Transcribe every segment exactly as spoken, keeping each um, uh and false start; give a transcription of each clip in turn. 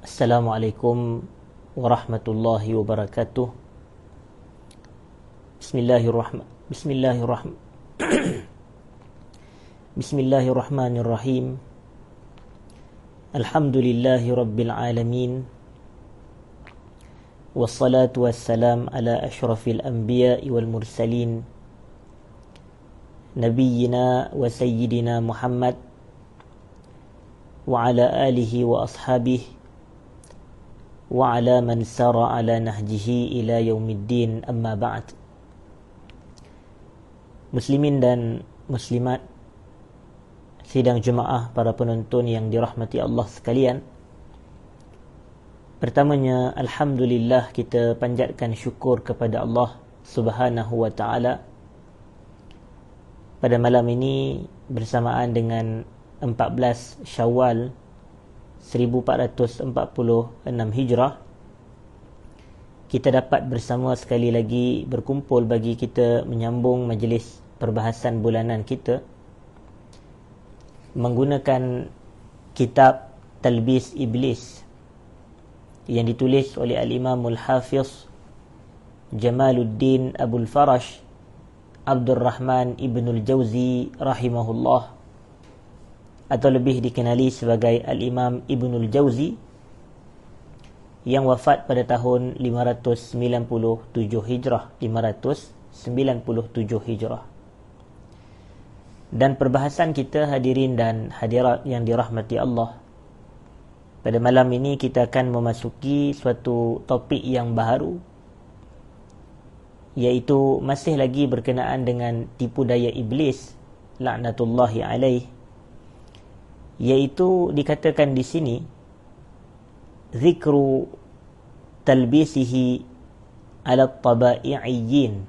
Assalamualaikum warahmatullahi wabarakatuh. Bismillahirrahmanirrahim. Bismillahirrahmanirrahim. Bismillahirrahmanirrahim. Alhamdulillahi rabbil alamin. Wassalatu wassalam ala ashrafil anbiya'i wal mursalin. Nabiyyina wa sayyidina Muhammad wa ala alihi wa ashabihi wa ala man sara ala nahjihi ila yaumiddin, amma ba'd. Muslimin dan muslimat, sidang jemaah, para penonton yang dirahmati Allah sekalian. Pertamanya, alhamdulillah, kita panjatkan syukur kepada Allah Subhanahu wa taala pada malam ini bersamaan dengan empat belas Syawal seribu empat ratus empat puluh enam Hijrah, kita dapat bersama sekali lagi berkumpul bagi kita menyambung majlis perbahasan bulanan kita menggunakan kitab Talbis Iblis yang ditulis oleh Al-Imam Al-Hafiz Jamaluddin Abul Farash Abdul Rahman Ibnul Jauzi rahimahullah, atau lebih dikenali sebagai Al-Imam Ibnul Jauzi, yang wafat pada tahun lima ratus sembilan puluh tujuh Hijrah, lima ratus sembilan puluh tujuh Hijrah. Dan perbahasan kita, hadirin dan hadirat yang dirahmati Allah, pada malam ini kita akan memasuki suatu topik yang baru, iaitu masih lagi berkenaan dengan tipu daya iblis laknatullahi alaih, iaitu dikatakan di sini zikru talbisihi ala at-tabai'iyyin,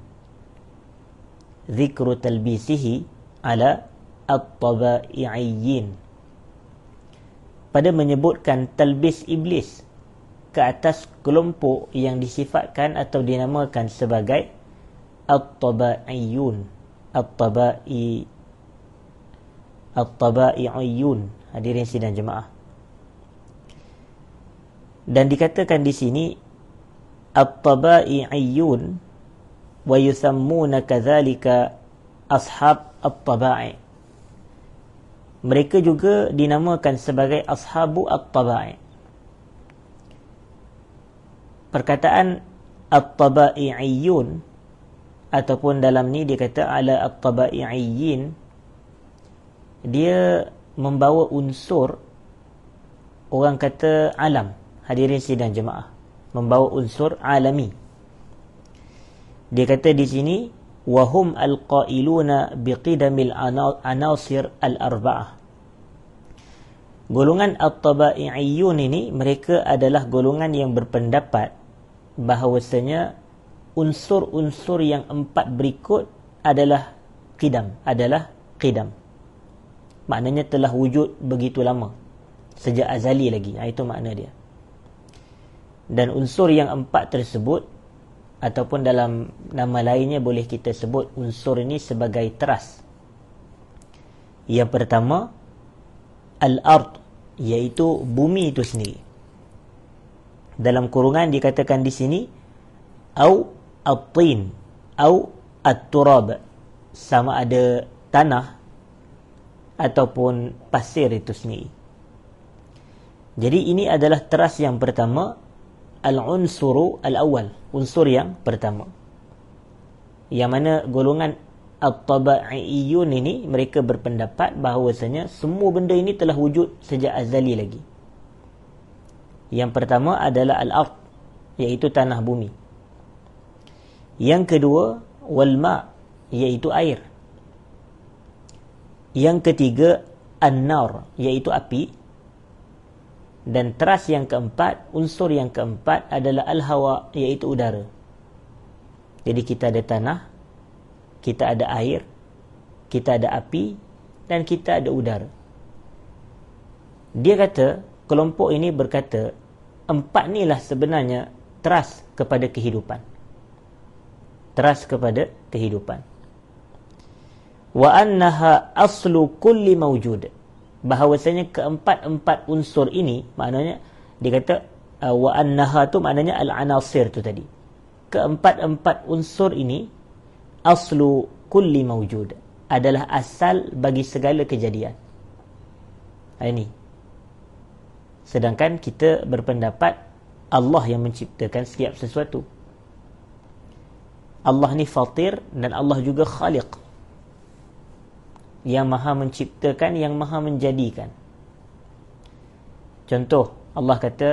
zikru talbisihi ala at-tabai'iyyin, pada menyebutkan talbis iblis ke atas kelompok yang disifatkan atau dinamakan sebagai at-tabai'iyun, at-tabai at-tabai'iyun. Hadirin sidang jemaah, dan dikatakan di sini at-tabai'iyun wa yusammuna kadzalika ashab at-tabai'. Mereka juga dinamakan sebagai ashabu at-tabai'. Perkataan at-tabai'iyun ataupun dalam ni dia kata ala at-tabai'iyyin, dia membawa unsur, orang kata alam. Hadirin sidang jemaah, membawa unsur alami. Dia kata di sini wahum alqailuna biqidamil anasir al-arba'ah. Golongan at-tabai'iyun ini, mereka adalah golongan yang berpendapat bahawasanya unsur-unsur yang empat berikut adalah qidam, adalah qidam. Maknanya telah wujud begitu lama, sejak azali lagi. Ha, itu makna dia. Dan unsur yang empat tersebut, ataupun dalam nama lainnya boleh kita sebut unsur ini sebagai teras. Yang pertama, al-ard, iaitu bumi itu sendiri. Dalam kurungan dikatakan di sini au at-tin au at-turab, sama ada tanah ataupun pasir itu sendiri. Jadi ini adalah teras yang pertama, al-unsuru al-awwal, unsur yang pertama, yang mana golongan at-tabai'iyun ini, mereka berpendapat bahawasanya semua benda ini telah wujud sejak azali lagi. Yang pertama adalah al-ard, iaitu tanah bumi. Yang kedua wal-ma', iaitu air. Yang ketiga an-nar, iaitu api. Dan teras yang keempat, unsur yang keempat adalah al-hawa, iaitu udara. Jadi kita ada tanah, kita ada air, kita ada api, dan kita ada udara. Dia kata, kelompok ini berkata, empat inilah sebenarnya teras kepada kehidupan. Teras kepada kehidupan. Wa annaha aslu kulli mawjud, bahawasanya keempat-empat unsur ini, maknanya dia kata uh, wa annaha tu maknanya al-anasir tu tadi. Keempat-empat unsur ini aslu kulli mawjud, adalah asal bagi segala kejadian. Ini. Sedangkan kita berpendapat Allah yang menciptakan setiap sesuatu. Allah ni fatir dan Allah juga khaliq, yang maha menciptakan, yang maha menjadikan. Contoh, Allah kata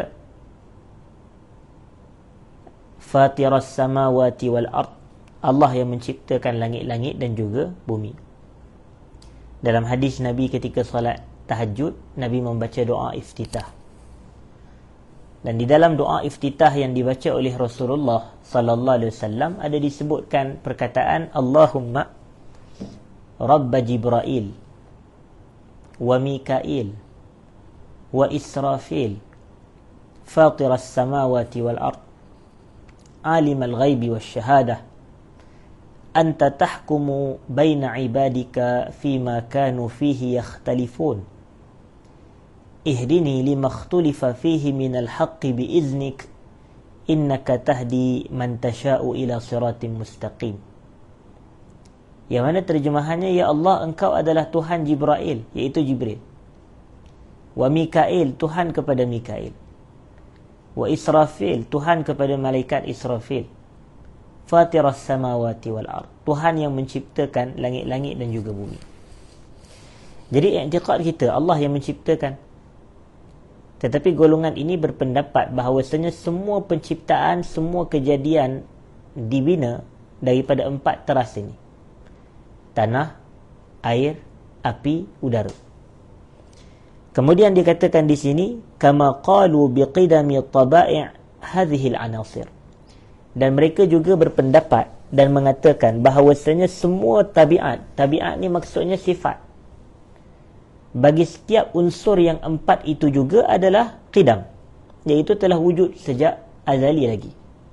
Fatiras samawati wal ard, Allah yang menciptakan langit-langit dan juga bumi. Dalam hadis Nabi ketika solat tahajud, Nabi membaca doa iftitah. Dan di dalam doa iftitah yang dibaca oleh Rasulullah sallallahu alaihi wasallam ada disebutkan perkataan Allahumma Rabb Jibril wa Mikail wa Israfil Fatir as-samawati wal ard alim al-ghaibi wash-shahadah anta tahkumu baina ibadika fima kanu fihi yakhtalifun ihdini lima ikhtalifa fihi minal haqqi biiznik innaka tahdi man tasha'u ila siratim mustaqim. Yang mana terjemahannya, ya Allah, engkau adalah Tuhan Jibril, iaitu Jibril, wa Mikail, Tuhan kepada Mikail, wa Israfil, Tuhan kepada malaikat Israfil, Fatiras samawati wal ard, Tuhan yang menciptakan langit-langit dan juga bumi. Jadi i'tiqad kita Allah yang menciptakan. Tetapi golongan ini berpendapat bahawasanya semua penciptaan, semua kejadian dibina daripada empat teras ini: tanah, air, api, udara. Kemudian dikatakan di sini kama qalu biqidami tabai' hadhihi al-anasir. Dan mereka juga berpendapat dan mengatakan bahawasanya semua tabiat, tabiat ni maksudnya sifat, bagi setiap unsur yang empat itu juga adalah qidam, iaitu telah wujud sejak azali lagi.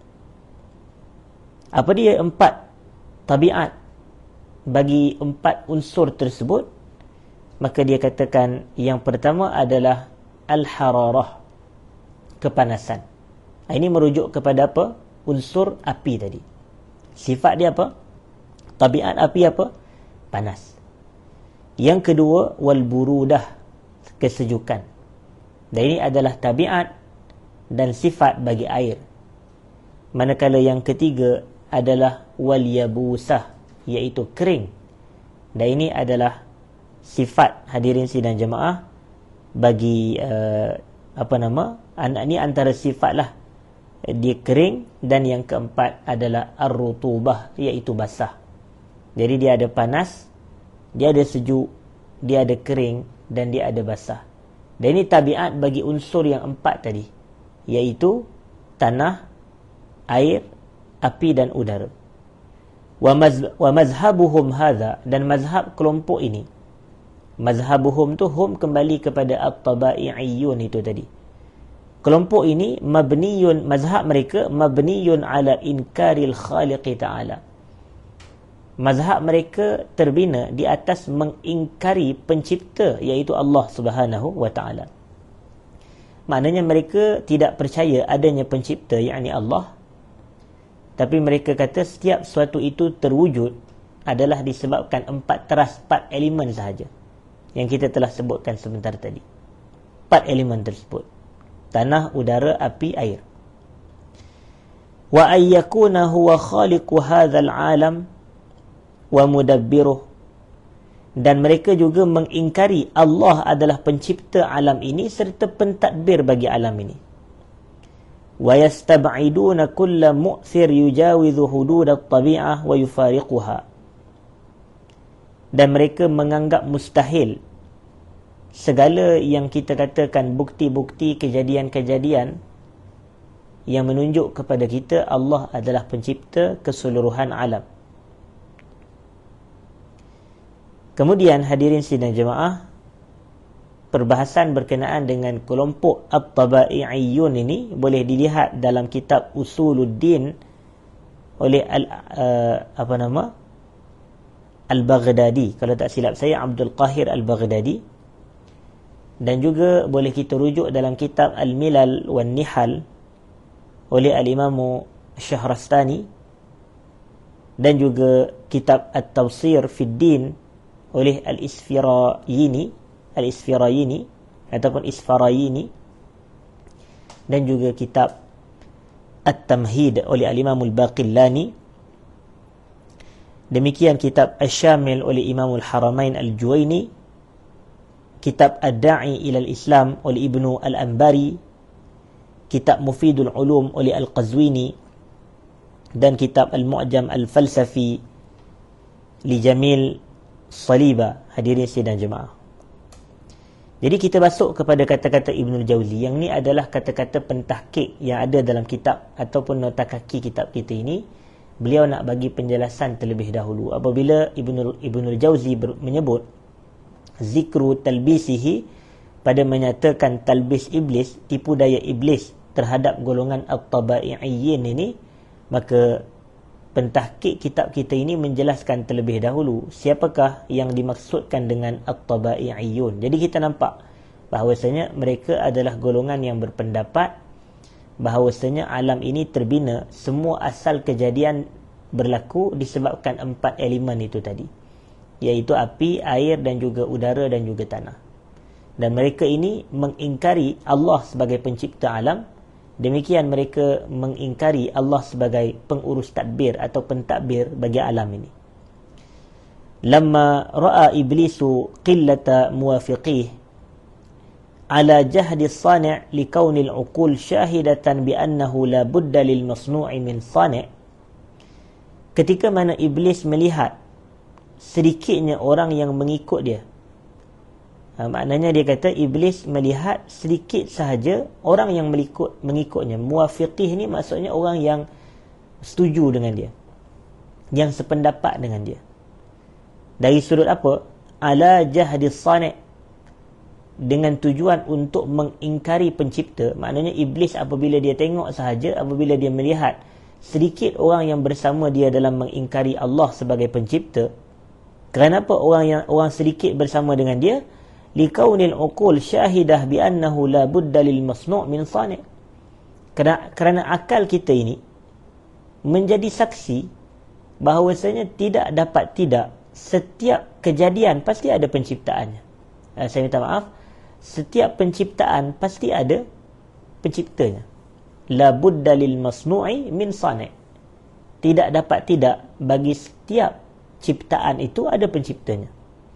Apa dia empat tabiat bagi empat unsur tersebut? Maka dia katakan yang pertama adalah al-hararah, kepanasan. Ini merujuk kepada apa? Unsur api tadi. Sifat dia apa? Tabiat api apa? Panas. Yang kedua, wal burudah, kesejukan. Dan ini adalah tabiat dan sifat bagi air. Manakala yang ketiga adalah wal yabusah, iaitu kering. Dan ini adalah sifat, hadirin sidang jemaah, bagi uh, apa nama? Ini antara sifat lah. Dia kering. Dan yang keempat adalah ar-rutubah, iaitu basah. Jadi dia ada panas, dia ada sejuk, dia ada kering, dan dia ada basah. Dan ini tabiat bagi unsur yang empat tadi, iaitu tanah, air, api dan udara. Wa mazhabuhum hadha, dan mazhab kelompok ini, mazhabuhum tu hum kembali kepada at-tabai'iyun itu tadi. Kelompok ini mabniyun, mazhab mereka mabniyun ala inkaril khaliqi ta'ala. Mazhab mereka terbina di atas mengingkari pencipta, iaitu Allah Subhanahu wa ta'ala. Maknanya mereka tidak percaya adanya pencipta, yakni Allah. Tapi mereka kata setiap sesuatu itu terwujud adalah disebabkan empat teras, empat elemen sahaja yang kita telah sebutkan sebentar tadi. Empat elemen tersebut: tanah, udara, api, air. Wa ayyakuna huwa khaliqu hadzal alam wa mudabbiruh, dan mereka juga mengingkari Allah adalah pencipta alam ini serta pentadbir bagi alam ini. Wa yastab'iduna kulla mu'thir yujawizu hudud at-tabi'ah wa yufariquha, dan mereka menganggap mustahil segala yang kita katakan bukti-bukti kejadian-kejadian yang menunjuk kepada kita Allah adalah pencipta keseluruhan alam. Kemudian hadirin sidang jemaah, perbahasan berkenaan dengan kelompok at-tabai'iyun ini boleh dilihat dalam kitab Usuluddin oleh al, uh, apa nama Al-Baghdadi, kalau tak silap saya Abdul Qahir Al-Baghdadi. Dan juga boleh kita rujuk dalam kitab Al-Milal wan Nihal oleh Al-Imam Syahrastani, dan juga kitab At-Tawsir Fid Din oleh Al-Isfirayini Al-Isfirayini ataupun Isfarayini, dan juga kitab At-Tamhid oleh Al-Imam Al-Baqillani. Demikian kitab Asy-Syamil oleh Imam Al-Haramain Al-Juwaini, kitab Ad-Da'i ila Al-Islam oleh Ibnu Al-Anbari, kitab Mufidul Ulum oleh Al-Qazwini, dan kitab Al-Mu'jam Al-Falsafi li Jamil Saliba. Hadirin sidang jemaah, jadi kita masuk kepada kata-kata Ibnul Jauzi. Yang ni adalah kata-kata pentahqiq yang ada dalam kitab ataupun nota kaki kitab kita ini. Beliau nak bagi penjelasan terlebih dahulu. Apabila Ibnul Ibnul Jauzi ber, menyebut zikru talbisihi, pada menyatakan talbis iblis, tipu daya iblis terhadap golongan at-tabai'iyyin ini, maka pentahqiq kitab kita ini menjelaskan terlebih dahulu siapakah yang dimaksudkan dengan at-tabai'iyun. Jadi kita nampak bahawasanya mereka adalah golongan yang berpendapat bahawasanya alam ini terbina, semua asal kejadian berlaku disebabkan empat elemen itu tadi, iaitu api, air dan juga udara dan juga tanah. Dan mereka ini mengingkari Allah sebagai pencipta alam. Demikian mereka mengingkari Allah sebagai pengurus tadbir atau pentadbir bagi alam ini. Lamma ra'a iblisu qillata muwafiqih ala jahdi as-sani' li kauni al-uqul syahidatan bi annahu la budda lil masnu'i min sani'. Ketika mana iblis melihat sedikitnya orang yang mengikut dia, ha, maknanya dia kata iblis melihat sedikit sahaja orang yang mengikut mengikutnya. Muwafiqih ni maksudnya orang yang setuju dengan dia, yang sependapat dengan dia. Dari sudut apa? Ala jahdi as-sani', dengan tujuan untuk mengingkari pencipta. Maknanya iblis apabila dia tengok sahaja, apabila dia melihat sedikit orang yang bersama dia dalam mengingkari Allah sebagai pencipta. Kenapa orang yang orang sedikit bersama dengan dia? Likaunil uqul syahidah bi annahu la budda lil masnu' min sani'. Kerana, kerana akal kita ini menjadi saksi bahawasanya tidak dapat tidak setiap kejadian pasti ada penciptaannya. Uh, saya minta maaf, setiap penciptaan pasti ada penciptanya. La budda lil masnu'i min sani'. Tidak dapat tidak bagi setiap ciptaan itu ada penciptanya.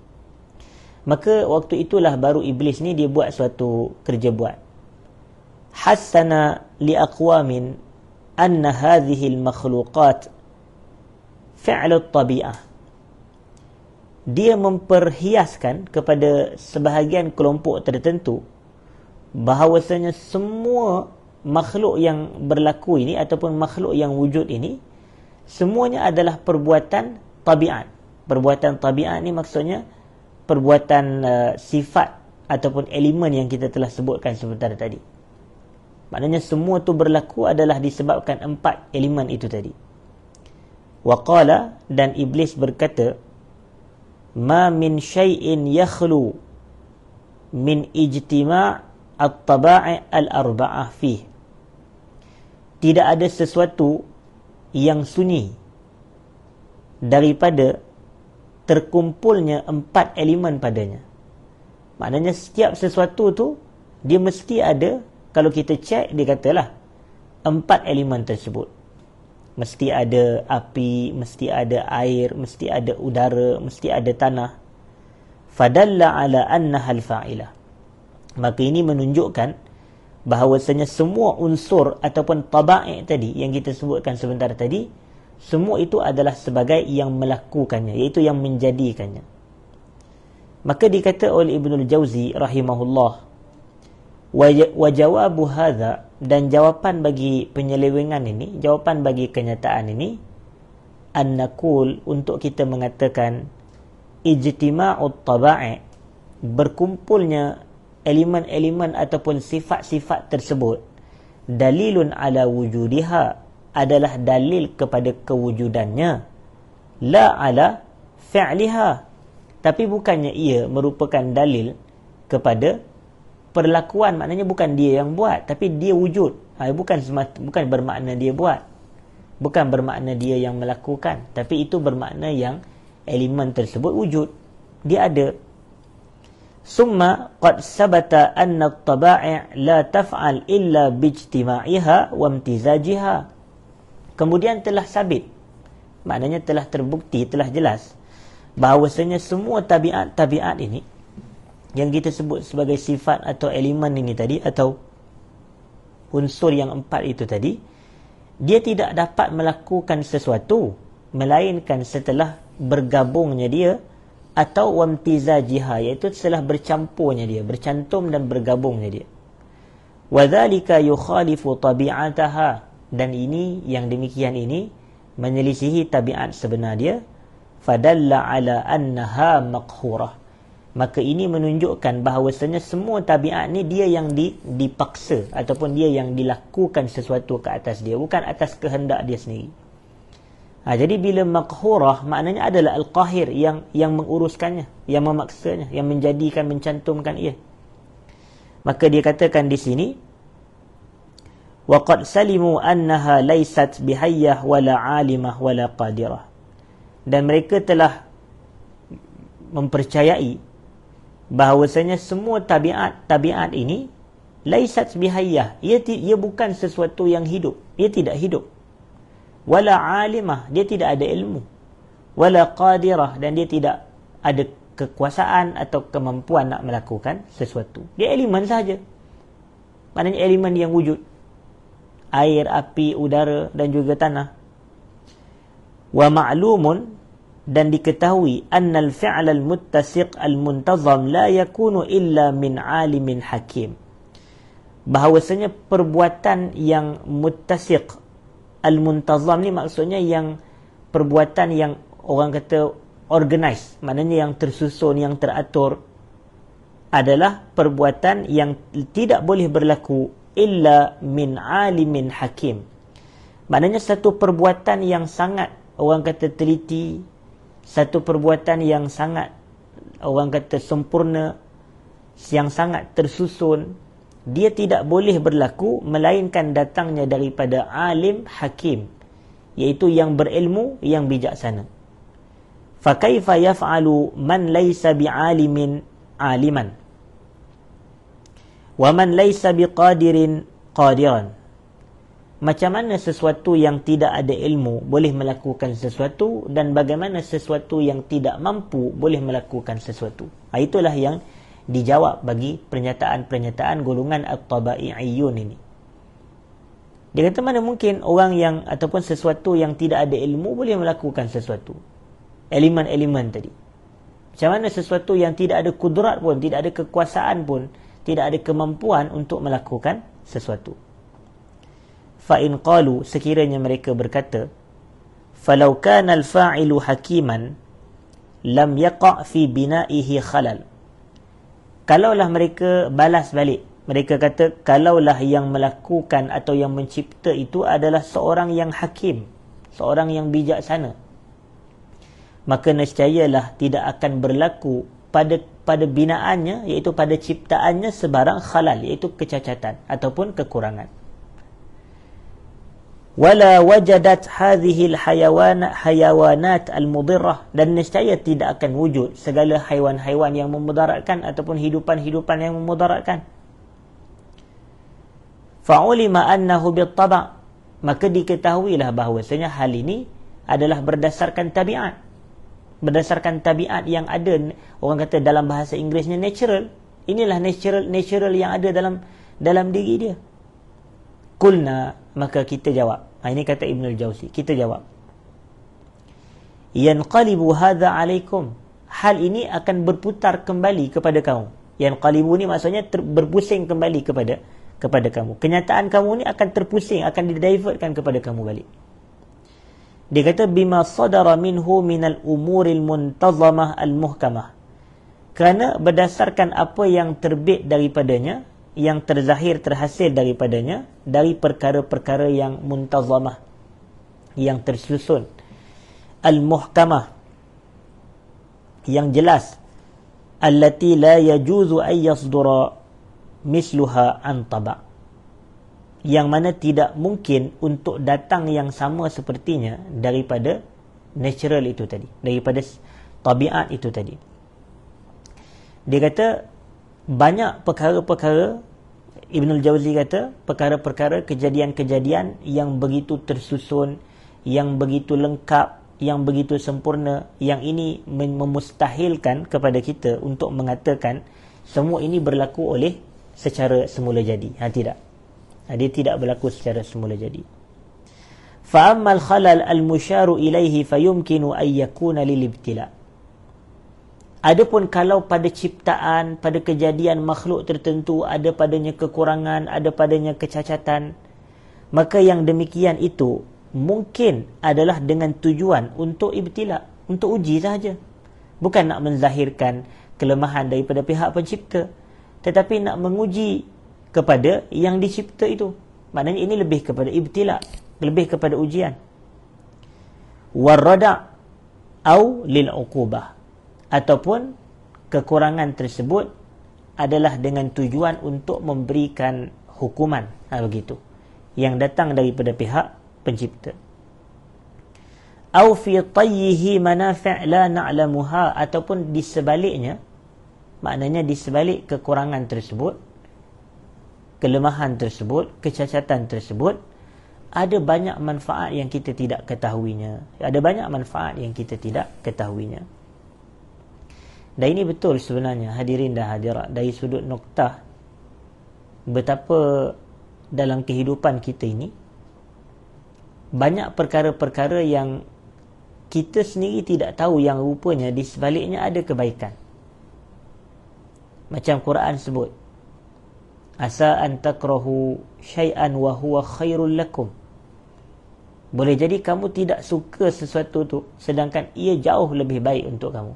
Maka waktu itulah baru iblis ni dia buat suatu kerja buat. Hassana li aqwamin anna hadhihi al makhluqat fi'l at-tabi'ah. Dia memperhiaskan kepada sebahagian kelompok tertentu bahawasanya semua makhluk yang berlaku ini ataupun makhluk yang wujud ini semuanya adalah perbuatan tabiat. Perbuatan tabiat ni maksudnya perbuatan uh, sifat ataupun elemen yang kita telah sebutkan sebentar tadi. Maknanya semua tu berlaku adalah disebabkan empat elemen itu tadi. Waqala, dan iblis berkata, ma min syai'in yakhlu min ijtima' at-taba'i al-arba'ah fih. Tidak ada sesuatu yang sunyi daripada terkumpulnya empat elemen padanya. Maknanya setiap sesuatu tu dia mesti ada. Kalau kita cek, dia katalah empat elemen tersebut. Mesti ada api, mesti ada air, mesti ada udara, mesti ada tanah. Fadalla ala annaha al-fa'ilah. Maka ini menunjukkan bahawasanya semua unsur ataupun tabai' tadi yang kita sebutkan sebentar tadi, semua itu adalah sebagai yang melakukannya, iaitu yang menjadikannya. Maka dikata oleh Ibnul Jauzi rahimahullah, wa jawabu hadza, dan jawapan bagi penyelewengan ini, jawapan bagi kenyataan ini, an naqul, untuk kita mengatakan ijtima'ut tabai', berkumpulnya elemen-elemen ataupun sifat-sifat tersebut, dalilun ala wujudiha, adalah dalil kepada kewujudannya, la ala fi'liha, tapi bukannya ia merupakan dalil kepada perlakuan maknanya bukan dia yang buat, tapi dia wujud. Ha, bukan semata, bukan bermakna dia buat, bukan bermakna dia yang melakukan, tapi itu bermakna yang elemen tersebut wujud, dia ada. Summa qad sabata anna at-tabai' la taf'al illa bijtima'iha wa imtizajiha. Kemudian telah sabit, maknanya telah terbukti, telah jelas bahawasanya semua tabiat-tabiat ini yang kita sebut sebagai sifat atau elemen ini tadi, atau unsur yang empat itu tadi, dia tidak dapat melakukan sesuatu melainkan setelah bergabungnya dia, atau wamtizajiha, iaitu setelah bercampurnya dia, bercantum dan bergabungnya dia. Wadzalika yukhalifu tabi'ataha, dan ini, yang demikian ini menyelisihi tabiat sebenar dia. Fadalla ala annaha maqhurah, maka ini menunjukkan bahawasanya semua tabiat ni dia yang di, dipaksa ataupun dia yang dilakukan sesuatu ke atas dia, bukan atas kehendak dia sendiri. Ha, jadi bila maqhurah maknanya adalah al-qahir, yang yang menguruskannya, yang memaksanya, yang menjadikan, mencantumkan ia. Maka dia katakan di sini, waqad salimu annaha laysat bihayyah wala alimah wala qadirah, dan mereka telah mempercayai bahawasanya semua tabiat-tabiat ini laysat bihayyah, ia, ia bukan sesuatu yang hidup, ia tidak hidup. Wala alimah, dia tidak ada ilmu. Wala qadirah, dan dia tidak ada kekuasaan atau kemampuan nak melakukan sesuatu. Dia elemen sahaja, maknanya elemen yang wujud, air, api, udara dan juga tanah. Wa ma'lumun, dan diketahui, annal fi'al al-muttasiq al-muntazam la yakunu illa min alimin hakim, bahawasanya perbuatan yang muttasiq al-muntazam ni maksudnya yang perbuatan yang orang kata organize, maknanya yang tersusun, yang teratur, adalah perbuatan yang tidak boleh berlaku illa min alimin hakim, maknanya satu perbuatan yang sangat orang kata teliti, satu perbuatan yang sangat orang kata sempurna, yang sangat tersusun, dia tidak boleh berlaku melainkan datangnya daripada alim hakim, iaitu yang berilmu, yang bijaksana. Fa kaifa yaf'alu man laysa bi'alimin aliman wa man laysa biqadirin qadiran, macam mana sesuatu yang tidak ada ilmu boleh melakukan sesuatu, dan bagaimana sesuatu yang tidak mampu boleh melakukan sesuatu. Ha, itulah yang dijawab bagi pernyataan-pernyataan golongan at-tabai'iyun ini. Dia kata mana mungkin orang yang ataupun sesuatu yang tidak ada ilmu boleh melakukan sesuatu, elemen-elemen tadi. Macam mana sesuatu yang tidak ada kudrat pun, tidak ada kekuasaan pun, tidak ada kemampuan untuk melakukan sesuatu. Fa in qalu, sekiranya mereka berkata, falau kana al-fa'ilu hakiman lam yaqa' fi bina'ihi khalal, kalaulah mereka balas balik, mereka kata kalaulah yang melakukan atau yang mencipta itu adalah seorang yang hakim, seorang yang bijaksana, maka nescayalah tidak akan berlaku pada pada binaannya, iaitu pada ciptaannya, sebarang khalal, iaitu kecacatan ataupun kekurangan. Wala wajadat hadhihi al-hayawan hayawanat al-mudirrah, dan nescaya tidak akan wujud segala haiwan-haiwan yang memudaratkan ataupun hidupan-hidupan yang memudaratkan. Fa'ulima annahu bit-taba', maka diketahuilah bahawasanya hal ini adalah berdasarkan tabiat, berdasarkan tabiat yang ada, orang kata dalam bahasa Inggerisnya natural. Inilah natural natural yang ada dalam dalam diri dia. Qulna, maka kita jawab. Ha, ini kata Ibn al-Jawzi, kita jawab, yanqalibu hadha alaikum, hal ini akan berputar kembali kepada kamu. Yanqalibu ni maksudnya ter, berpusing kembali kepada kepada kamu. Kenyataan kamu ni akan terpusing, akan didivertkan kepada kamu balik. Dia kata bima sadara minhu minal umuril muntazamah al-muhkamah, kerana berdasarkan apa yang terbit daripadanya, yang terzahir, terhasil daripadanya, dari perkara-perkara yang muntazamah, yang tersusun, al-muhkamah, yang jelas, allati la yajuzu ay yasdura misluha an taba', yang mana tidak mungkin untuk datang yang sama sepertinya daripada natural itu tadi, daripada tabiat itu tadi. Dia kata banyak perkara-perkara, Ibnul Jauzi kata perkara-perkara, kejadian-kejadian yang begitu tersusun, yang begitu lengkap, yang begitu sempurna, yang ini memustahilkan kepada kita untuk mengatakan semua ini berlaku oleh secara semula jadi. Ha, tidak. Ha, dia tidak berlaku secara semula jadi. فَأَمَّا الْخَلَلْ الْمُشَارُ إِلَيْهِ فَيُمْكِنُ أَنْ يَكُونَ لِلِابْتِلَاءِ. Adapun kalau pada ciptaan, pada kejadian makhluk tertentu ada padanya kekurangan, ada padanya kecacatan, maka yang demikian itu mungkin adalah dengan tujuan untuk ibtila, untuk uji sahaja. Bukan nak menzahirkan kelemahan daripada pihak pencipta, tetapi nak menguji kepada yang dicipta itu. Maknanya ini lebih kepada ibtila, lebih kepada ujian. Warrada' au lil uqubah, ataupun kekurangan tersebut adalah dengan tujuan untuk memberikan hukuman, ha, begitu, yang datang daripada pihak pencipta. Au fi tayyihi manafi' la na'lamuha, ataupun di sebaliknya, maknanya di sebalik kekurangan tersebut, kelemahan tersebut, kecacatan tersebut, ada banyak manfaat yang kita tidak ketahuinya. Ada banyak manfaat yang kita tidak ketahuinya. Dan ini betul sebenarnya, hadirin dan hadirat, dari sudut noktah betapa dalam kehidupan kita ini banyak perkara-perkara yang kita sendiri tidak tahu yang rupanya di sebaliknya ada kebaikan. Macam Quran sebut, asa an takrahu syai'an wa huwa khairul lakum. Boleh jadi kamu tidak suka sesuatu tu, sedangkan ia jauh lebih baik untuk kamu.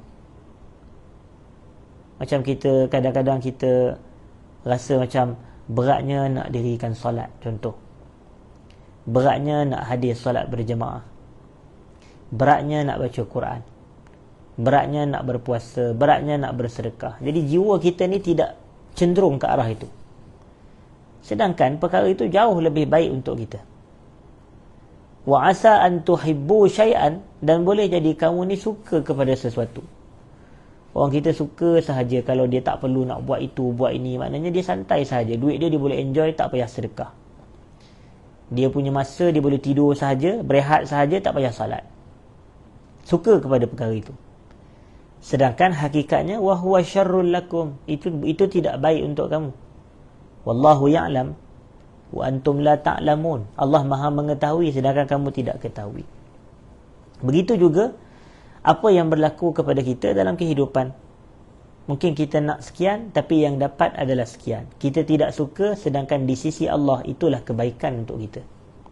Macam kita, kadang-kadang kita rasa macam beratnya nak dirikan solat, contoh. Beratnya nak hadir solat berjemaah. Beratnya nak baca Quran. Beratnya nak berpuasa. Beratnya nak bersedekah. Jadi jiwa kita ni tidak cenderung ke arah itu. Sedangkan perkara itu jauh lebih baik untuk kita. Wa asa an tuhibbu syai'an, dan boleh jadi kamu ni suka kepada sesuatu. Orang kita suka sahaja kalau dia tak perlu nak buat itu, buat ini. Maknanya dia santai sahaja. Duit dia dia boleh enjoy, tak payah sedekah. Dia punya masa dia boleh tidur sahaja, berehat sahaja, tak payah salat. Suka kepada perkara itu. Sedangkan hakikatnya wa huwa syarrul lakum, itu itu tidak baik untuk kamu. Wallahu ya'lam wa antum la ta'lamun. Allah Maha mengetahui sedangkan kamu tidak ketahui. Begitu juga apa yang berlaku kepada kita dalam kehidupan. Mungkin kita nak sekian, tapi yang dapat adalah sekian. Kita tidak suka, sedangkan di sisi Allah itulah kebaikan untuk kita.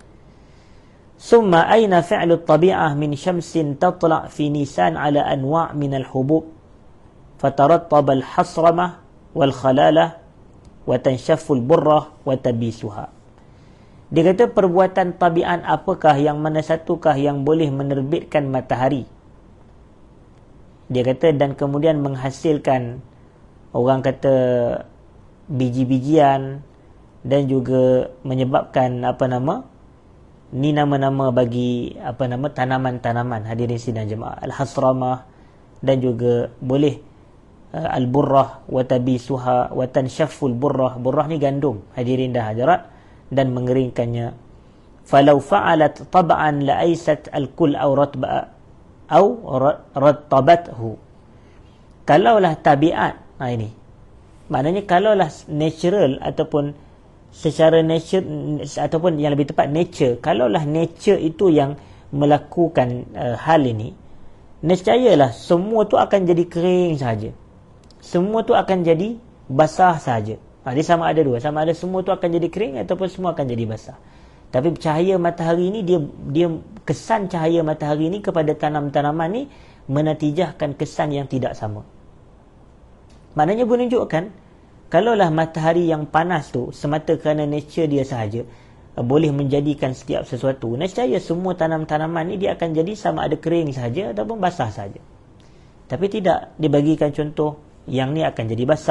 Summa aina fi'lu at-tabi'ah min syamsin tatla' fi nisan ala anwa' min al-hubub fatarattab al-hasramah wal khalalah wa tanshaffu al-burrah wa tabisuha. Dia kata perbuatan tabiat apakah, yang mana satukah yang boleh menerbitkan matahari? Dia kata dan kemudian menghasilkan, orang kata, biji-bijian, dan juga menyebabkan apa nama? Ni nama-nama bagi apa nama tanaman-tanaman, hadirin sidang jemaah. Al-hasramah, dan juga boleh uh, al-burrah wa tabisuha wa tanshafful burrah. Burrah ni gandum, hadirin dan hadirat, dan mengeringkannya. Falau fa'alat tab'an la'aisat al-kul aw ratba aw rattabathu. Kalaulah tabiat, ha ini maknanya kalaulah natural ataupun secara nature, ataupun yang lebih tepat nature, kalaulah nature itu yang melakukan uh, hal ini, nescayalah semua tu akan jadi kering sahaja, semua tu akan jadi basah sahaja. Ha, dia sama ada dua, sama ada semua tu akan jadi kering ataupun semua akan jadi basah. Tapi cahaya matahari ni, dia dia kesan cahaya matahari ni kepada tanam-tanaman ni menatijahkan kesan yang tidak sama. Maknanya menunjukkan kalaulah matahari yang panas tu semata kerana nature dia sahaja boleh menjadikan setiap sesuatu, nescaya semua tanam-tanaman ni dia akan jadi sama ada kering sahaja ataupun basah sahaja. Tapi tidak, dibagikan contoh, yang ni akan jadi basah,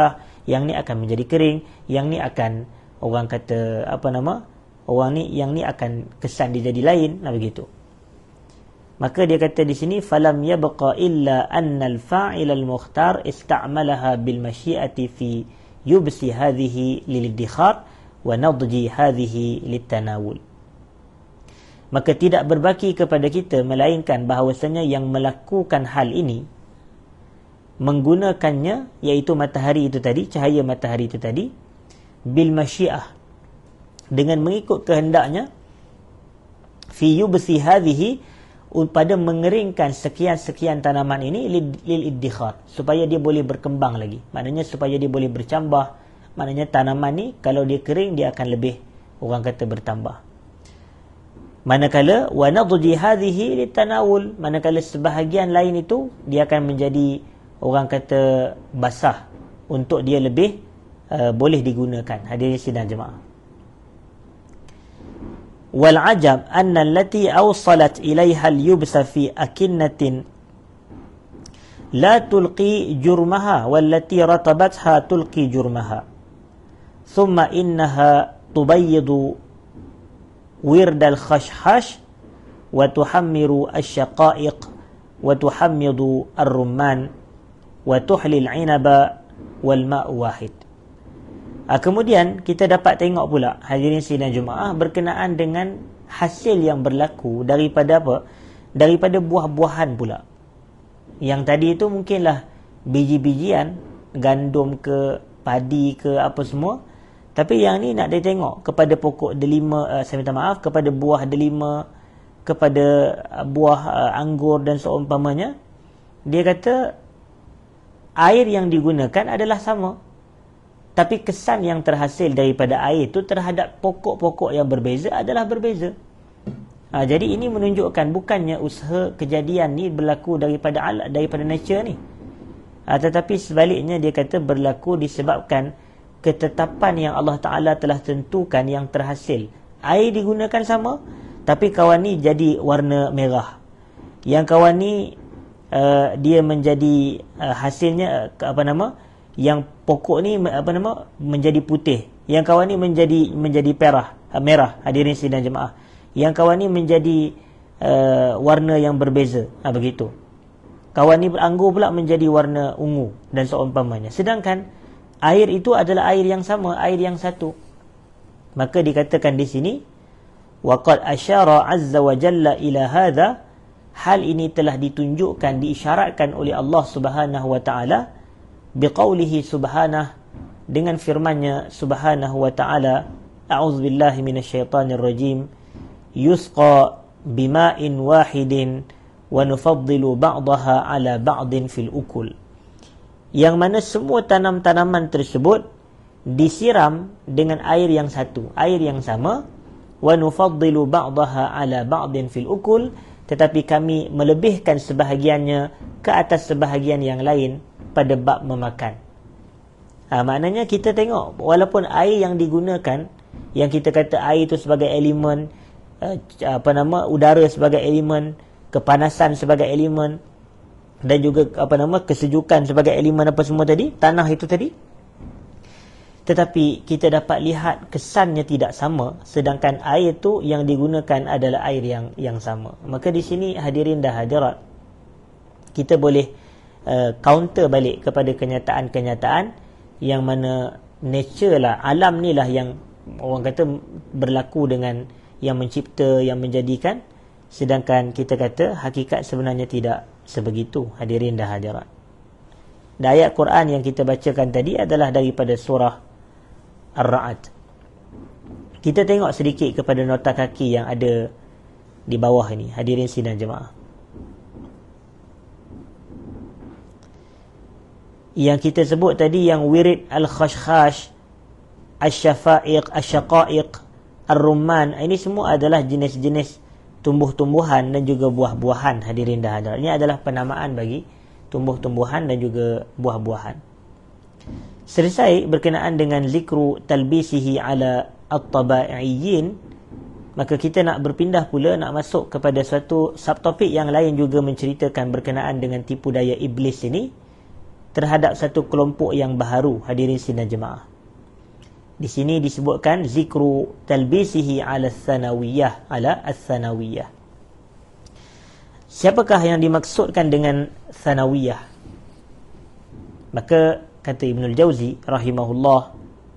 yang ni akan menjadi kering, yang ni akan orang kata apa nama, orang ni yang ni akan kesan dia jadi lain, nah begitu. Maka dia kata di sini falam yabqa illa anna al-fa'il al-mukhtar ista'malaha bil masyiati fi yubsi hadhihi lil-iddikhar wa nadji hadhihi lit-tanawul. Maka tidak berbaki kepada kita melainkan bahawasanya yang melakukan hal ini menggunakannya, iaitu matahari itu tadi, cahaya matahari itu tadi, bil masyiah, dengan mengikut kehendaknya, fi yubsi hadhihi, pada mengeringkan sekian-sekian tanaman ini, lil iddikhar, supaya dia boleh berkembang lagi, maknanya supaya dia boleh bercambah. Maknanya tanaman ni kalau dia kering dia akan lebih, orang kata, bertambah. Manakala wa nadji hadhihi litanawul, manakala sebahagian lain itu dia akan menjadi, orang kata, basah untuk dia lebih uh, boleh digunakan. Hadirin sidang jemaah. Wal ajab anna allati awsalat ilaiha al-yubsa fi akinnatin la tulqi jurmaha wallati ratabatha tulqi jurmaha thumma innaha tubayyidu wird al-khashhash wa tuhammiru ash-shaqa'iq wa tuhammidu ar-rumman wa tuhlil 'inaba wal ma'u wahid. Ha, kemudian kita dapat tengok pula, hadirin sidang Jumaah, berkenaan dengan hasil yang berlaku daripada apa? Daripada buah-buahan pula. Yang tadi itu mungkinlah biji-bijian, gandum ke, padi ke, apa semua. Tapi yang ni nak dia tengok kepada pokok delima, uh, saya minta maaf, kepada buah delima, kepada uh, buah uh, anggur dan seumpamanya. Dia kata air yang digunakan adalah sama, tapi kesan yang terhasil daripada air itu terhadap pokok-pokok yang berbeza adalah berbeza. Ha, jadi ini menunjukkan bukannya usaha kejadian ni berlaku daripada alat, daripada nature ni. Ha, tetapi sebaliknya dia kata berlaku disebabkan ketetapan yang Allah Ta'ala telah tentukan yang terhasil. Air digunakan sama, tapi kawan ni jadi warna merah. Yang kawan ni Uh, dia menjadi uh, hasilnya uh, apa nama, yang pokok ni apa nama, menjadi putih, yang kawan ni menjadi menjadi perah, uh, merah. Hadirin sidang jemaah, yang kawan ni menjadi uh, warna yang berbeza, ha, begitu. Kawan ni beranggur pula menjadi warna ungu dan seumpamanya. Sedangkan air itu adalah air yang sama, air yang satu. Maka dikatakan di sini waqad asyara azza wa jalla ila hadha, hal ini telah ditunjukkan, diisyaratkan oleh Allah Subhanahu wa taala biqaulihi subhanah, dengan firman-Nya Subhanahu wa taala, a'udzubillahi minasyaitonir rajim, yusqa bima'in wahidin wa nufaddilu ba'daha 'ala ba'din fil ukul. Yang mana semua tanam-tanaman tersebut disiram dengan air yang satu, air yang sama, wa nufaddilu ba'daha 'ala ba'din fil ukul, tetapi kami melebihkan sebahagiannya ke atas sebahagian yang lain pada bab memakan. Ha, maknanya kita tengok, walaupun air yang digunakan, yang kita kata air itu sebagai elemen, uh, apa nama, udara sebagai elemen, kepanasan sebagai elemen, dan juga apa nama, kesejukan sebagai elemen apa semua tadi, tanah itu tadi, tetapi kita dapat lihat kesannya tidak sama, sedangkan air itu yang digunakan adalah air yang yang sama. Maka di sini hadirin dan hadirat, kita boleh uh, counter balik kepada kenyataan-kenyataan yang mana nature lah, alam ni lah yang orang kata berlaku dengan yang mencipta, yang menjadikan, sedangkan kita kata hakikat sebenarnya tidak sebegitu, hadirin dan hadirat. Dan ayat Quran yang kita bacakan tadi adalah daripada surah Ar-Ra'd. Kita tengok sedikit kepada nota kaki yang ada di bawah ini, hadirin sidang jemaah. Yang kita sebut tadi, yang wirid al-khashkhash, asy-syafa'iq, asy-syaqa'iq, ar-rumman, ini semua adalah jenis-jenis tumbuh-tumbuhan dan juga buah-buahan, hadirin dan hadirat. Ini adalah penamaan bagi tumbuh-tumbuhan dan juga buah-buahan. Selesai berkenaan dengan zikru talbisihi ala at-tabaiyin, maka kita nak berpindah pula, nak masuk kepada suatu subtopik yang lain juga menceritakan berkenaan dengan tipu daya iblis ini, terhadap satu kelompok yang baharu. Hadirin sidang jemaah, di sini disebutkan zikru talbisihi ala tsanawiyah, ala as-tsanawiyah. Siapakah yang dimaksudkan dengan tsanawiyah? Maka kata Ibnul Jauzi rahimahullah,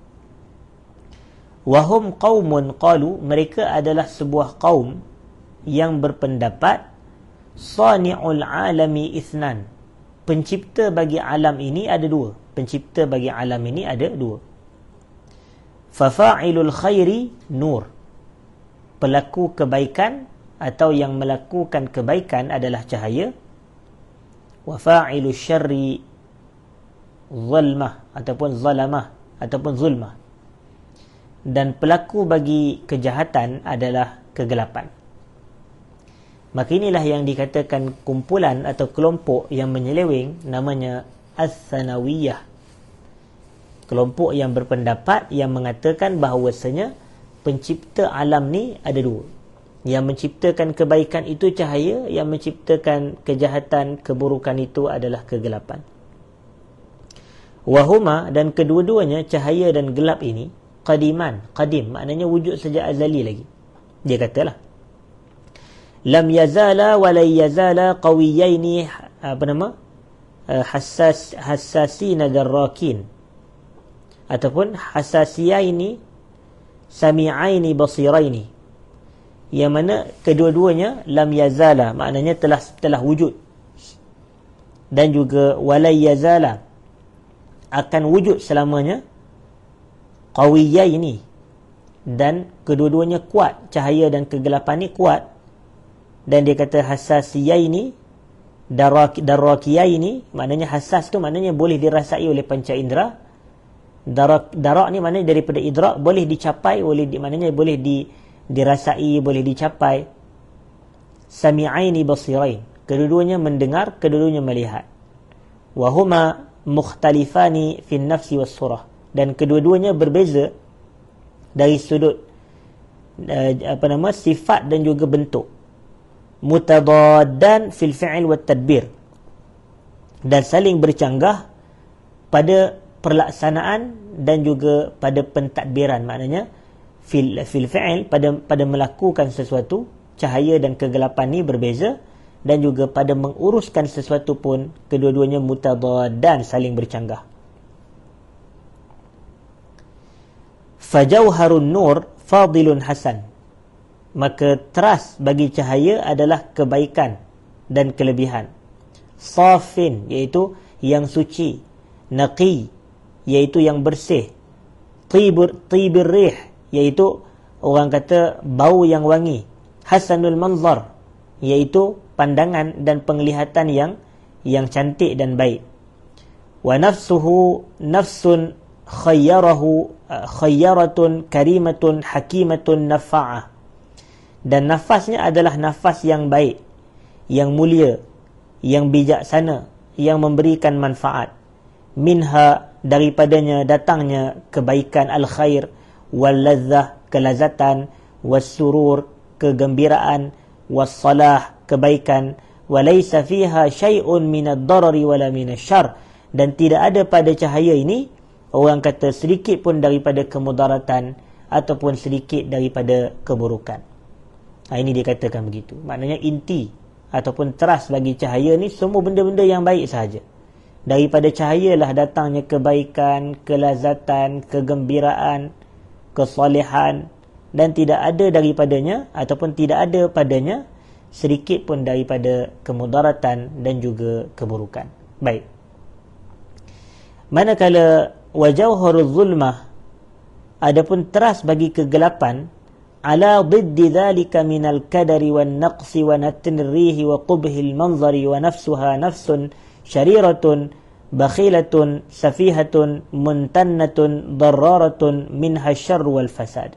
wahum qaumun qalu, mereka adalah sebuah kaum yang berpendapat sani'ul alami ithnan, pencipta bagi alam ini ada dua. Pencipta bagi alam ini ada dua. Fafa'ilul khairi nur, pelaku kebaikan atau yang melakukan kebaikan adalah cahaya. Wa fa'ilul syarri zulmah ataupun zalamah ataupun zulmah, dan pelaku bagi kejahatan adalah kegelapan. Maka inilah yang dikatakan kumpulan atau kelompok yang menyeleweng, namanya as-tsanawiyah. Kelompok yang berpendapat, yang mengatakan bahawasanya pencipta alam ni ada dua. Yang menciptakan kebaikan itu cahaya, yang menciptakan kejahatan, keburukan itu adalah kegelapan. Wahuma, dan kedua-duanya, cahaya dan gelap ini, qadiman, qadim, maknanya wujud sejak azali lagi. Dia katalah, lam yazala wa la yazala qawiyaini, apa nama, hassas hassasina darrakin, ataupun hassasiyaini sami'aini basiraini, yang mana kedua-duanya lam yazala, maknanya telah telah wujud, dan juga wala yazala, akan wujud selamanya, qawiyaini, dan kedua-duanya kuat, cahaya dan kegelapan ni kuat. Dan dia kata hassasiyaini darrakiyaini, maknanya hassas tu maknanya boleh dirasai oleh panca indera. Darak, darak ni maknanya daripada idrak, boleh dicapai, boleh di, maknanya boleh di, dirasai, boleh dicapai. Sami'aini basirain, kedua-duanya mendengar, kedua-duanya melihat. Wahuma mukhtalifani fin nafsi was surah, dan kedua-duanya berbeza dari sudut uh, apa nama sifat dan juga bentuk. Mutadaddan fil fi'l wat tadbir, dan saling bercanggah pada perlaksanaan dan juga pada pentadbiran, maknanya fil fil fi'l, pada pada melakukan sesuatu, cahaya dan kegelapan ni berbeza, dan juga pada menguruskan sesuatu pun kedua-duanya mutadaddan, saling bercanggah. Fajauharun nur fadilun hasan, maka teras bagi cahaya adalah kebaikan dan kelebihan. Safin, iaitu yang suci. Naqi, iaitu yang bersih. Tibur tibir rih, iaitu orang kata bau yang wangi. Hasanul manzar, iaitu pandangan dan penglihatan yang yang cantik dan baik. Wa nafsuhu nafsun khayyarahu khayyaratun karimatun hakimatun nafa'ah, dan nafasnya adalah nafas yang baik, yang mulia, yang bijaksana, yang memberikan manfaat. Minha, daripadanya datangnya kebaikan, al-khair, wal-lazzah, kelazatan, was-surur, kegembiraan, was-salah, kebaikan, walaysa fiha syai'un minad-darari wala minasyarr, dan tidak ada pada cahaya ini, orang kata, sedikit pun daripada kemudaratan ataupun sedikit daripada keburukan. Ha, ini dia katakan begitu. Maknanya inti ataupun teras bagi cahaya ni semua benda-benda yang baik sahaja. Daripada cahayalah datangnya kebaikan, kelazatan, kegembiraan, kesalehan, dan tidak ada daripadanya ataupun tidak ada padanya sedikit pun daripada kemudaratan dan juga keburukan. Baik. Manakala wajauharul zulmah, adapun teras bagi kegelapan, ala diddi dhalika minal kadari wan naqsi wa natnir rihi wa qubhil manzari wa nafsuha nafsun syariratun bakhilatun safihatun muntannatun darraratun minha syarr wal fasad.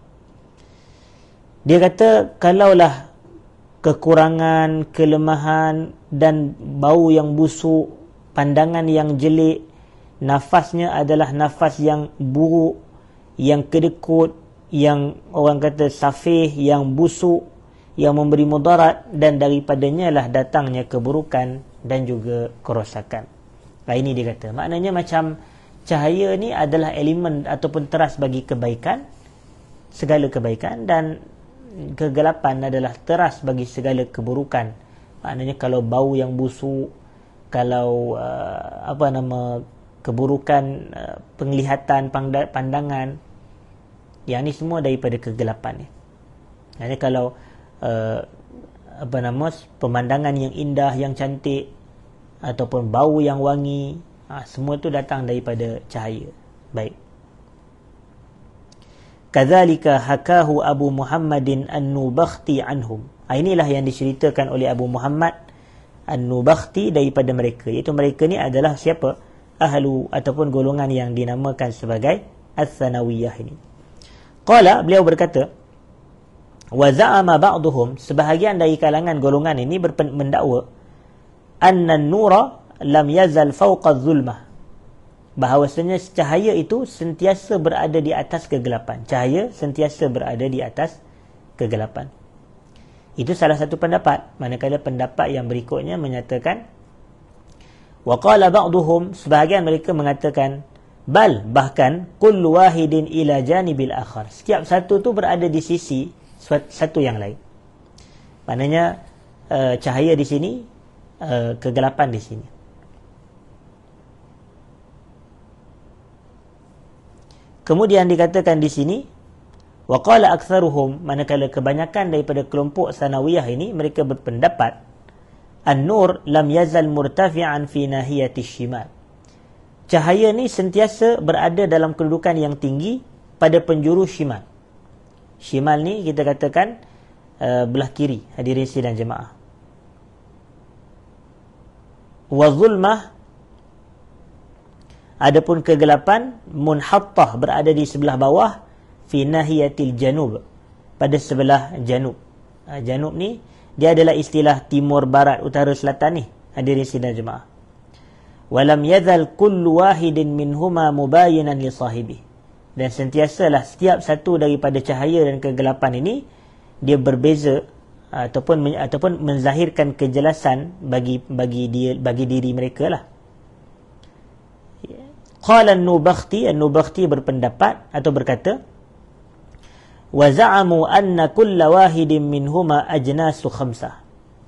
Dia kata, kalaulah kekurangan, kelemahan dan bau yang busuk, pandangan yang jelek, nafasnya adalah nafas yang buruk, yang kedekut, yang orang kata safih, yang busuk, yang memberi mudarat, dan daripadanya lah datangnya keburukan dan juga kerosakan. Nah, ini dia kata. Maknanya macam cahaya ni adalah elemen ataupun teras bagi kebaikan, segala kebaikan, dan kegelapan adalah teras bagi segala keburukan. Maknanya kalau bau yang busuk, kalau uh, apa nama keburukan uh, penglihatan, pandangan, yang ni semua daripada kegelapan ni. Jadi kalau uh, apa nama pemandangan yang indah, yang cantik, ataupun bau yang wangi, ha, semua tu datang daripada cahaya. Baik. Kadzalika hakahu Abu Muhammadin An-Nubakhti anhum. Ha, inilah yang diceritakan oleh Abu Muhammad An-Nubakhti daripada mereka. Iaitu mereka ni adalah siapa? Ahlu ataupun golongan yang dinamakan sebagai Ats-Tsanawiyah ini. Qala, beliau berkata, wa za'ama ba'duhum, sebahagian dari kalangan golongan ini mendakwa, anna an-nura lam yazal fawqa adh-dhulmah, bahawasanya cahaya itu sentiasa berada di atas kegelapan. Cahaya sentiasa berada di atas kegelapan. Itu salah satu pendapat. Manakala pendapat yang berikutnya menyatakan, wa qala ba'duhum, sebahagian mereka mengatakan, bal, bahkan, kullu wahidin ila janibil akhar, setiap satu tu berada di sisi satu yang lain. Maknanya uh, cahaya di sini, uh, kegelapan di sini. Kemudian dikatakan di sini, wa qala aktsaruhum, manakala kebanyakan daripada kelompok Tsanawiyah ini mereka berpendapat, an-nur lam yazal murtafi'an fi nahiyati shimal, cahaya ni sentiasa berada dalam kedudukan yang tinggi pada penjuru shimal. Shimal ni kita katakan uh, belah kiri, hadirin sidang jemaah. Wa zulmah, adapun kegelapan, munhattah, berada di sebelah bawah, fi nahiyatil janub, pada sebelah janub. Uh, janub ni dia adalah istilah timur, barat, utara, selatan ni, hadirin sidang jemaah. Walam yazal kullu wahidin minhuma mubayinan li sahibi, dan sentiasalah setiap satu daripada cahaya dan kegelapan ini dia berbeza ataupun ataupun menzahirkan kejelasan bagi bagi dia bagi diri mereka lah. Qala an-Nubakhti, an-Nubakhti berpendapat atau berkata, wa za'amu anna kulla wahidin minhuma ajnasu khamsah,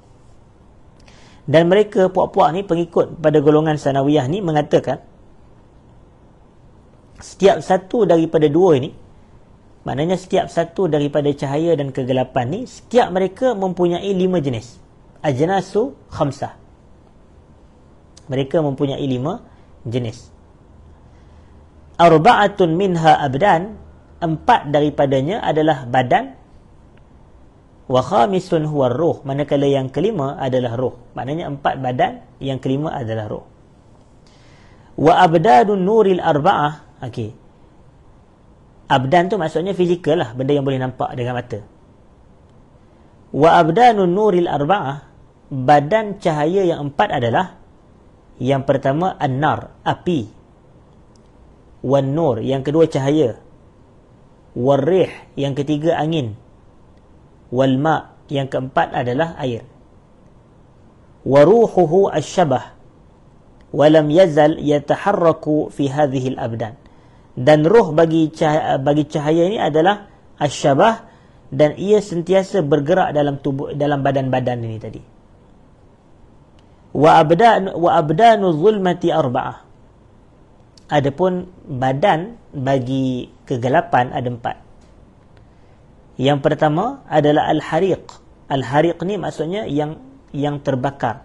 dan mereka puak-puak ni, pengikut pada golongan Tsanawiyah ni, mengatakan setiap satu daripada dua ini, maknanya setiap satu daripada cahaya dan kegelapan ni, setiap mereka mempunyai lima jenis. Ajnasu khamsah, mereka mempunyai lima jenis. Arba'atun minha abdan, empat daripadanya adalah badan. Wa khamisun huwa ruh, manakala yang kelima adalah ruh. Maknanya empat badan, yang kelima adalah ruh. Wa abdadun nuril arba'ah, okey. Abdan tu maksudnya fizikal lah, benda yang boleh nampak dengan mata. Wa abdanun nuril arba'ah, badan cahaya yang empat adalah, yang pertama an-nar, api. Wan nur, yang kedua cahaya. Wal rih, yang ketiga angin. Wal ma', yang keempat adalah air. Wa ruhuhu asy-syabah, wa lam yazal yataharraku fi hadhihi al-abdan, dan ruh bagi cahaya, bagi cahaya ini adalah asy-syabah, dan ia sentiasa bergerak dalam tubuh, dalam badan-badan ini tadi. Wa abdan wa abdanu zulmati arba'ah, adapun badan bagi kegelapan ada empat. Yang pertama adalah al-hariq. Al-hariq ni maksudnya yang yang terbakar.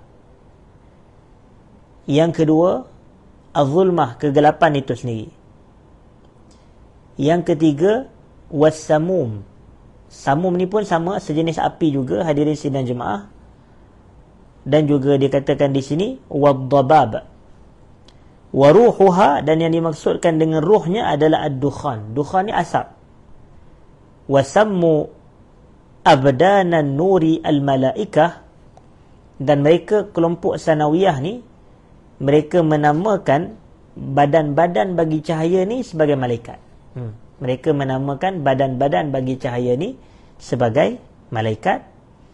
Yang kedua, az-zulmah, kegelapan itu sendiri. Yang ketiga, was-samum. Samum ni pun sama, sejenis api juga, hadirin sidang jemaah. Dan juga dikatakan di sini wad-dabab. Wa ruhuha, dan yang dimaksudkan dengan ruhnya adalah ad-dukhan. Dukhan ni asap. Wasammu abdanan nuri al-malaikah, dan mereka kelompok Tsanawiyah ni, mereka menamakan badan-badan bagi cahaya ni sebagai malaikat. Hmm. Mereka menamakan badan-badan bagi cahaya ni sebagai malaikat.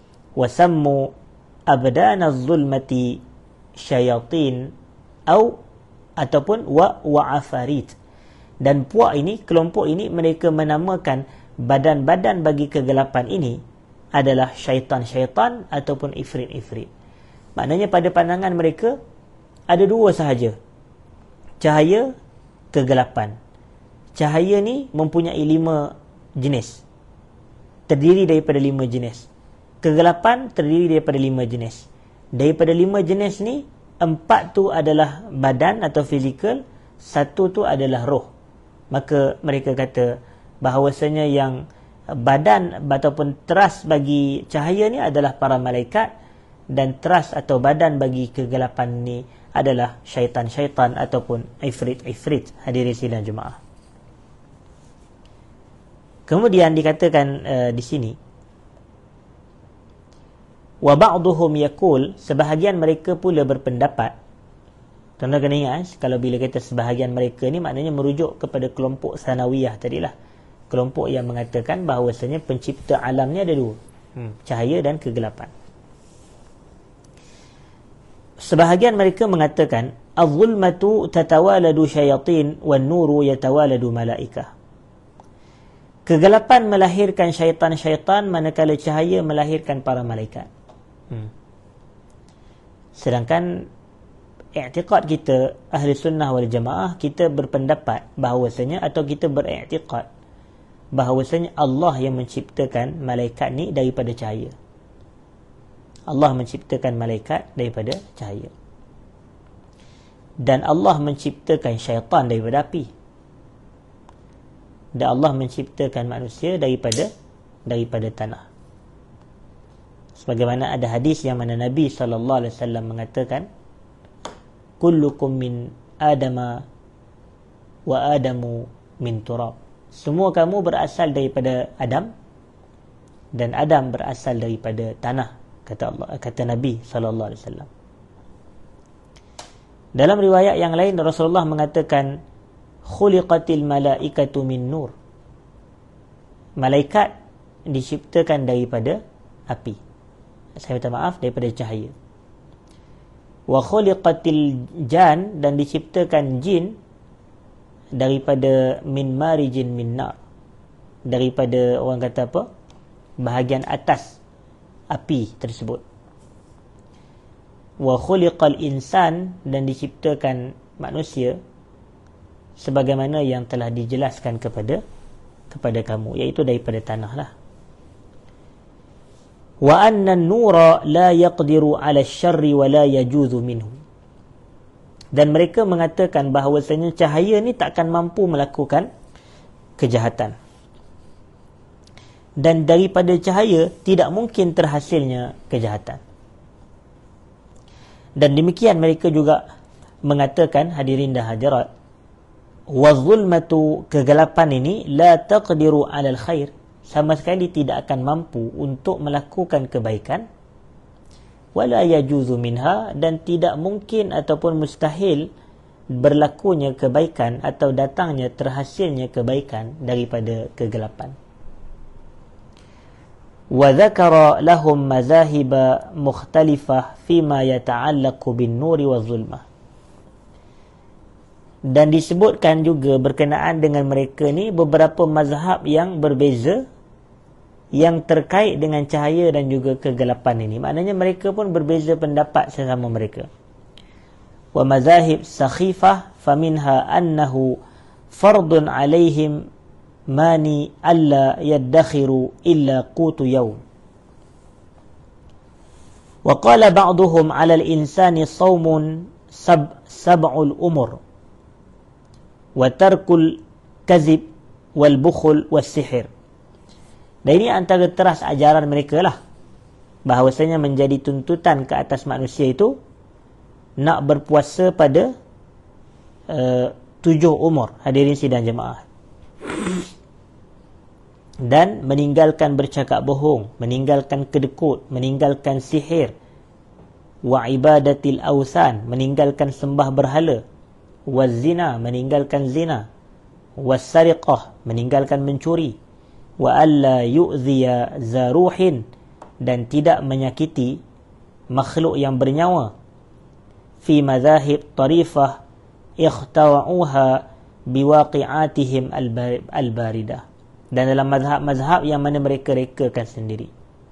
Wasammu abdanaz zulmati syayatin au ataupun wa wa'afarit. Dan puak ini, kelompok ini, mereka menamakan badan-badan bagi kegelapan ini adalah syaitan-syaitan ataupun ifrit-ifrit. Maknanya pada pandangan mereka ada dua sahaja, cahaya, kegelapan. Cahaya ni mempunyai lima jenis, terdiri daripada lima jenis. Kegelapan terdiri daripada lima jenis. Daripada lima jenis ni, empat tu adalah badan atau fizikal, satu tu adalah roh. Maka mereka kata bahawasanya yang badan ataupun teras bagi cahaya ni adalah para malaikat, dan teras atau badan bagi kegelapan ni adalah syaitan-syaitan ataupun ifrit-ifrit. Hadirin sidang jemaah. Kemudian dikatakan uh, di sini, wa ba'duhum yaqul, sebahagian mereka pula berpendapat. Tuan-tuan kena ingat, kalau bila kata sebahagian mereka ni, maknanya merujuk kepada kelompok Sanawiyah tadilah. Kelompok yang mengatakan bahawasanya pencipta alam ni ada dua, hmm. cahaya dan kegelapan. Sebahagian mereka mengatakan az-zulmatu tatawaladu syayatin wan nuru yatawaladu malaikah. Kegelapan melahirkan syaitan-syaitan, manakala cahaya melahirkan para malaikat. Hmm. Sedangkan i'tiqad kita ahli sunnah wal jamaah, kita berpendapat bahawasanya, atau kita beriktikad bahawasanya Allah yang menciptakan malaikat ni daripada cahaya. Allah menciptakan malaikat daripada cahaya, dan Allah menciptakan syaitan daripada api, dan Allah menciptakan manusia daripada daripada tanah. Sebagaimana ada hadis yang mana Nabi sallallahu alaihi wasallam mengatakan, kullukum min adama wa adamu min turab. Semua kamu berasal daripada Adam, dan Adam berasal daripada tanah, kata Allah, kata Nabi sallallahu alaihi wasallam. Dalam riwayat yang lain, Rasulullah mengatakan, khuliqatil malaikatu min nur. Malaikat diciptakan daripada api. Saya minta maaf, daripada cahaya. Wa khuliqatil jan, dan diciptakan jin daripada min marijin min nar, daripada, orang kata apa, bahagian atas api tersebut. Wa khuliqal insan, dan diciptakan manusia sebagaimana yang telah dijelaskan kepada kepada kamu, iaitu daripada tanah lah. Wa anna an-nura la yaqdiru 'ala asy-syarri wa la yajuzu minhu. Dan mereka mengatakan bahawasanya cahaya ni takkan mampu melakukan kejahatan, dan daripada cahaya tidak mungkin terhasilnya kejahatan. Dan demikian mereka juga mengatakan, hadirin dan hadirat, wa zulmatu, kegelapan ini, la taqdiru 'alal khair, sama sekali tidak akan mampu untuk melakukan kebaikan, wala yajuzu minha, dan tidak mungkin ataupun mustahil berlakunya kebaikan atau datangnya terhasilnya kebaikan daripada kegelapan. Wa dzakara lahum mazahiba mukhtalifah fima yata'allaqu bin nuri wa zulmah. Dan disebutkan juga berkenaan dengan mereka ni beberapa mazhab yang berbeza yang terkait dengan cahaya dan juga kegelapan ini. Maknanya mereka pun berbeza pendapat sesama mereka. Wa mazahib sakhifah faminha annahu fardun alaihim mani alla yaddakhiru illa qutu yawm. Wa qala ba'duhum 'ala al-insani sawmun sab sab'ul umur wa tarkul kazib wal bukhul was sihir. Dan ini antara teras ajaran mereka lah, bahawasanya menjadi tuntutan ke atas manusia itu nak berpuasa pada uh, tujuh umur, hadirin sidang jemaah, dan meninggalkan bercakap bohong, meninggalkan kedekut, meninggalkan sihir, wa ibadatil awsan, meninggalkan sembah berhala, wa zina, meninggalkan zina, wa sariqah, meninggalkan mencuri, wa alla yu'ziya zaruhin, dan tidak menyakiti makhluk yang bernyawa, fi mazahib tarifah ikhtawa'uha biwaqi'atihim al-baridah. Dan dalam mazhab-mazhab yang mana mereka rekakan sendiri.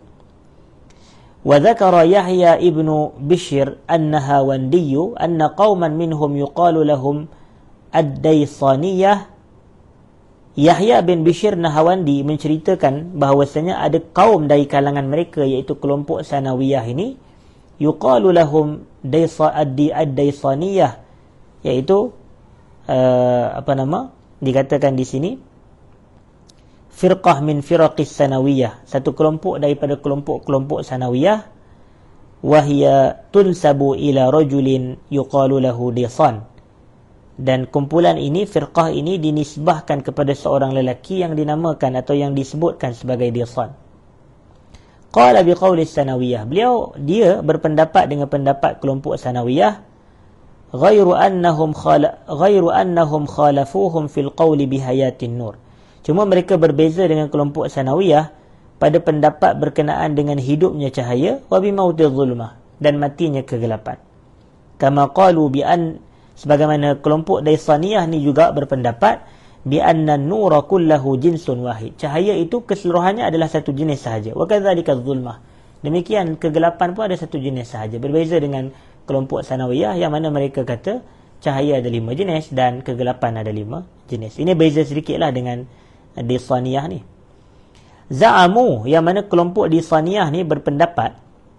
Wa dzakara Yahya ibnu Bishr an-Nahawandi anna qauman minhum yuqalu lahum ad-Daysaniyah. Yahya bin Bishr Nahawandi menceritakan bahawasanya ada kaum dari kalangan mereka, iaitu kelompok Sanawiyah ini, yuqalu lahum ad-Daysaniyah, iaitu uh, apa nama dikatakan di sini, firqah min firaqis sanawiyah, satu kelompok daripada kelompok-kelompok sanawiyah, wahia tunsabu ila rajulin yuqalu lahu Daysan. Dan kumpulan ini, firqah ini dinisbahkan kepada seorang lelaki yang dinamakan atau yang disebutkan sebagai Daysan. Qala biqauli sanawiyah, beliau dia berpendapat dengan pendapat kelompok sanawiyah, ghairu annahum khala ghairu annahum khalafuhum fil qawli bihayatin nur. Cuma mereka berbeza dengan kelompok sanawiyah pada pendapat berkenaan dengan hidupnya cahaya, wa bimautil zulmah, dan matinya kegelapan. Kama qalu bi an, sebagaimana kelompok Daysaniyah ni juga berpendapat bi anna an-nura kullahu jinsun wahid, cahaya itu keseluruhannya adalah satu jenis sahaja. Wa kadzalika az-zulmah, demikian kegelapan pun ada satu jenis sahaja. Berbeza dengan kelompok sanawiyah yang mana mereka kata cahaya ada lima jenis dan kegelapan ada lima jenis. Ini beza sedikitlah dengan Daysaniyah ni. Za'amu, yang mana kelompok Daysaniyah ni berpendapat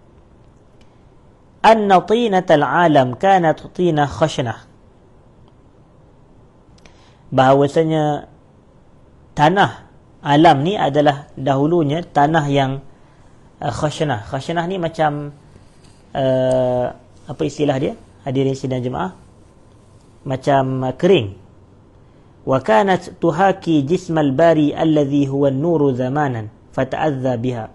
anna tinatal alam kanat tina khashnah, bahawasanya tanah alam ni adalah dahulunya tanah yang uh, khashnah. Khashnah ni macam uh, apa istilah dia, hadirin sidang jemaah, macam uh, kering. Wa kanat tuhaki jismal bari alladhi huwa an-nuru zamanan fata'adza biha.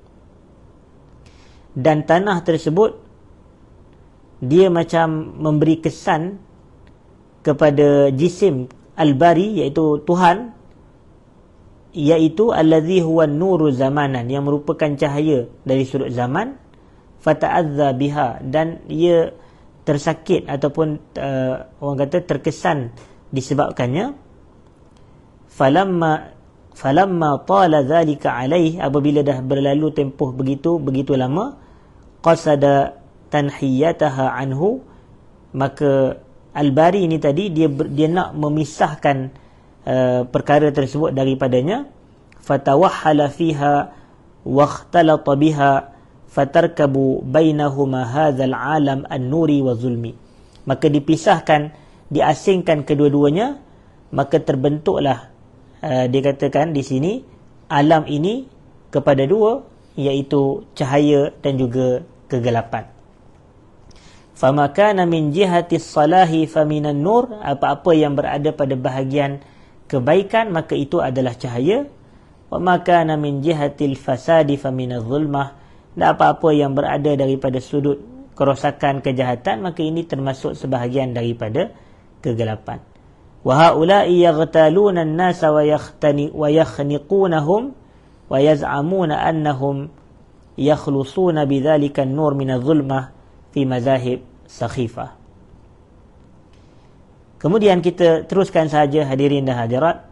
Dan tanah tersebut dia macam memberi kesan kepada jisim al-bari, iaitu Tuhan, iaitu alladhi huwa an-nuru zamanan, yang merupakan cahaya dari sudut zaman, fata'adza biha, dan ia tersakit ataupun uh, orang kata terkesan disebabkannya. Falamma falamma tala dhalika alaih, apabila dah berlalu tempoh begitu begitu lama, qasada tanhiyataha anhu, maka al-bari ini tadi dia dia nak memisahkan uh, perkara tersebut daripadanya. Fatawahhala fiha wakhtalata biha fatarkabu bainahuma hadzal alam an-nuri wa zulmi, maka dipisahkan, diasingkan kedua-duanya, maka terbentuklah Uh, dia katakan di sini alam ini kepada dua, iaitu cahaya dan juga kegelapan. Fama kana min jihati salahi faminan nur, apa-apa yang berada pada bahagian kebaikan maka itu adalah cahaya. Wa ma kana min jihatil fasadi faminaz zulmah, dan apa-apa yang berada daripada sudut kerosakan, kejahatan, maka ini termasuk sebahagian daripada kegelapan. وَهَؤُلَاءِ يَغْتَالُونَ النَّاسَ وَيَخْنِقُونَهُمْ وَيَزْعَمُونَ أَنَّهُمْ يَخْلُصُونَ بِذَلِكَ النُّورِ مِنَ الظُّلْمَةِ فِي مَذَاهِبْ سَخِيفَةٍ. Kemudian kita teruskan sahaja, hadirin dan hadirat,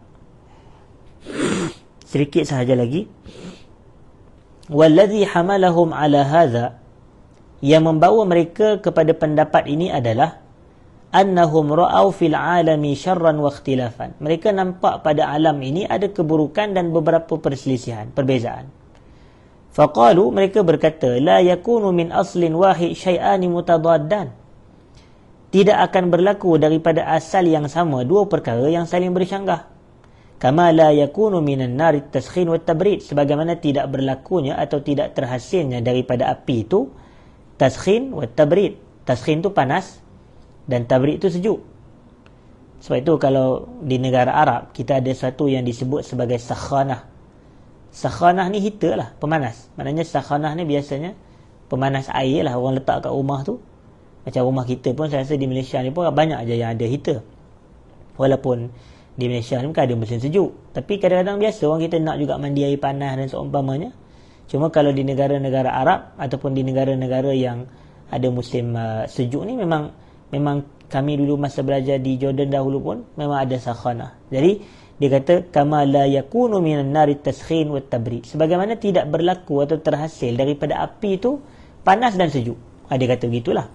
sedikit sahaja lagi. وَالَّذِي حَمَلَهُمْ عَلَى هَذَا, yang membawa mereka kepada pendapat ini adalah annahum ra'au fil alami syarran wa ikhtilafan, mereka nampak pada alam ini ada keburukan dan beberapa perselisihan, perbezaan. Faqalu, mereka berkata, la yakunu min aslin wahid syai'ani mutadaddan, tidak akan berlaku daripada asal yang sama dua perkara yang saling bercanggah. Kama la yakunu minan nari taskhin wa tabrid, sebagaimana tidak berlakunya atau tidak terhasilnya daripada api itu taskhin wa tabrid. Taskhin itu panas dan tabrid itu sejuk. Sebab itu kalau di negara Arab kita ada satu yang disebut sebagai sakhanah. Sakhanah ni heater lah, pemanas. Maknanya sakhanah ni biasanya pemanas air lah, orang letak kat rumah tu. Macam rumah kita pun, saya rasa di Malaysia ni pun banyak aja yang ada heater. Walaupun di Malaysia ni bukan ada mesin sejuk, tapi kadang-kadang biasa orang kita nak juga mandi air panas dan seumpamanya. Cuma kalau di negara-negara Arab ataupun di negara-negara yang ada musim uh, sejuk ni, memang memang kami dulu masa belajar di Jordan dahulu pun memang ada sakhanah. Jadi dia kata kama la yakunu minan nari taskhin wat tabrid, sebagaimana tidak berlaku atau terhasil daripada api itu panas dan sejuk. Ha, dia kata begitulah.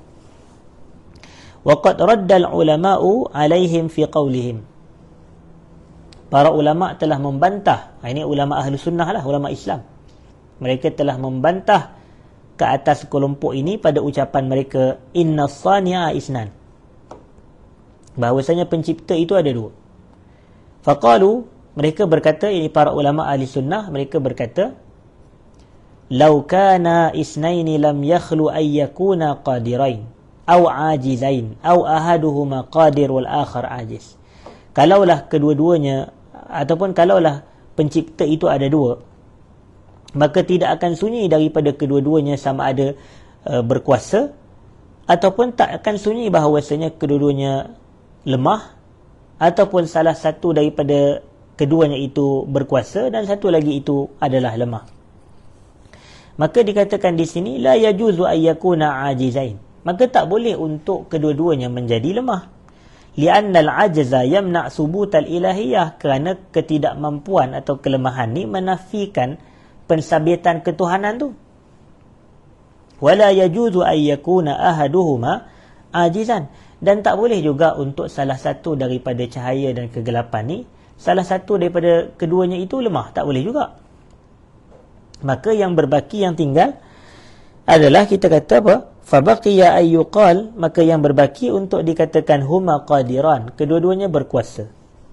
Wa qad radda al-ulama'u 'alaihim fi qawlihim, para ulama telah membantah. Ha, ini ulama ahli sunnah lah, ulama Islam. Mereka telah membantah ke atas kelompok ini pada ucapan mereka, inna sani'a isnan, bahawasanya pencipta itu ada dua. Faqalu, mereka berkata, ini para ulama ahli sunnah, mereka berkata, law kana isnaini lam yakhlu ay yakuna qadirain aw ajizain aw ahaduhuma qadir wal akhar ajiz. Kalaulah kedua-duanya, ataupun kalaulah pencipta itu ada dua, maka tidak akan sunyi daripada kedua-duanya sama ada uh, berkuasa, ataupun tak akan sunyi bahawasanya kedua-duanya lemah, ataupun salah satu daripada keduanya itu berkuasa dan satu lagi itu adalah lemah. Maka dikatakan di sini la yajuzu ayyakuna ajizain, maka tak boleh untuk kedua-duanya menjadi lemah. Li'anna al-ajza yamna' subut al-ilahiyah, kerana ketidakmampuan atau kelemahan ni menafikan pensabitan ketuhanan tu. Wala yajuzu ay yakuna ahaduhuma ajizan, dan tak boleh juga untuk salah satu daripada cahaya dan kegelapan ni, salah satu daripada keduanya itu lemah, tak boleh juga. Maka yang berbaki, yang tinggal adalah kita kata apa? Fabaqiya ay yuqal, maka yang berbaki untuk dikatakan huma qadiran, kedua-duanya berkuasa.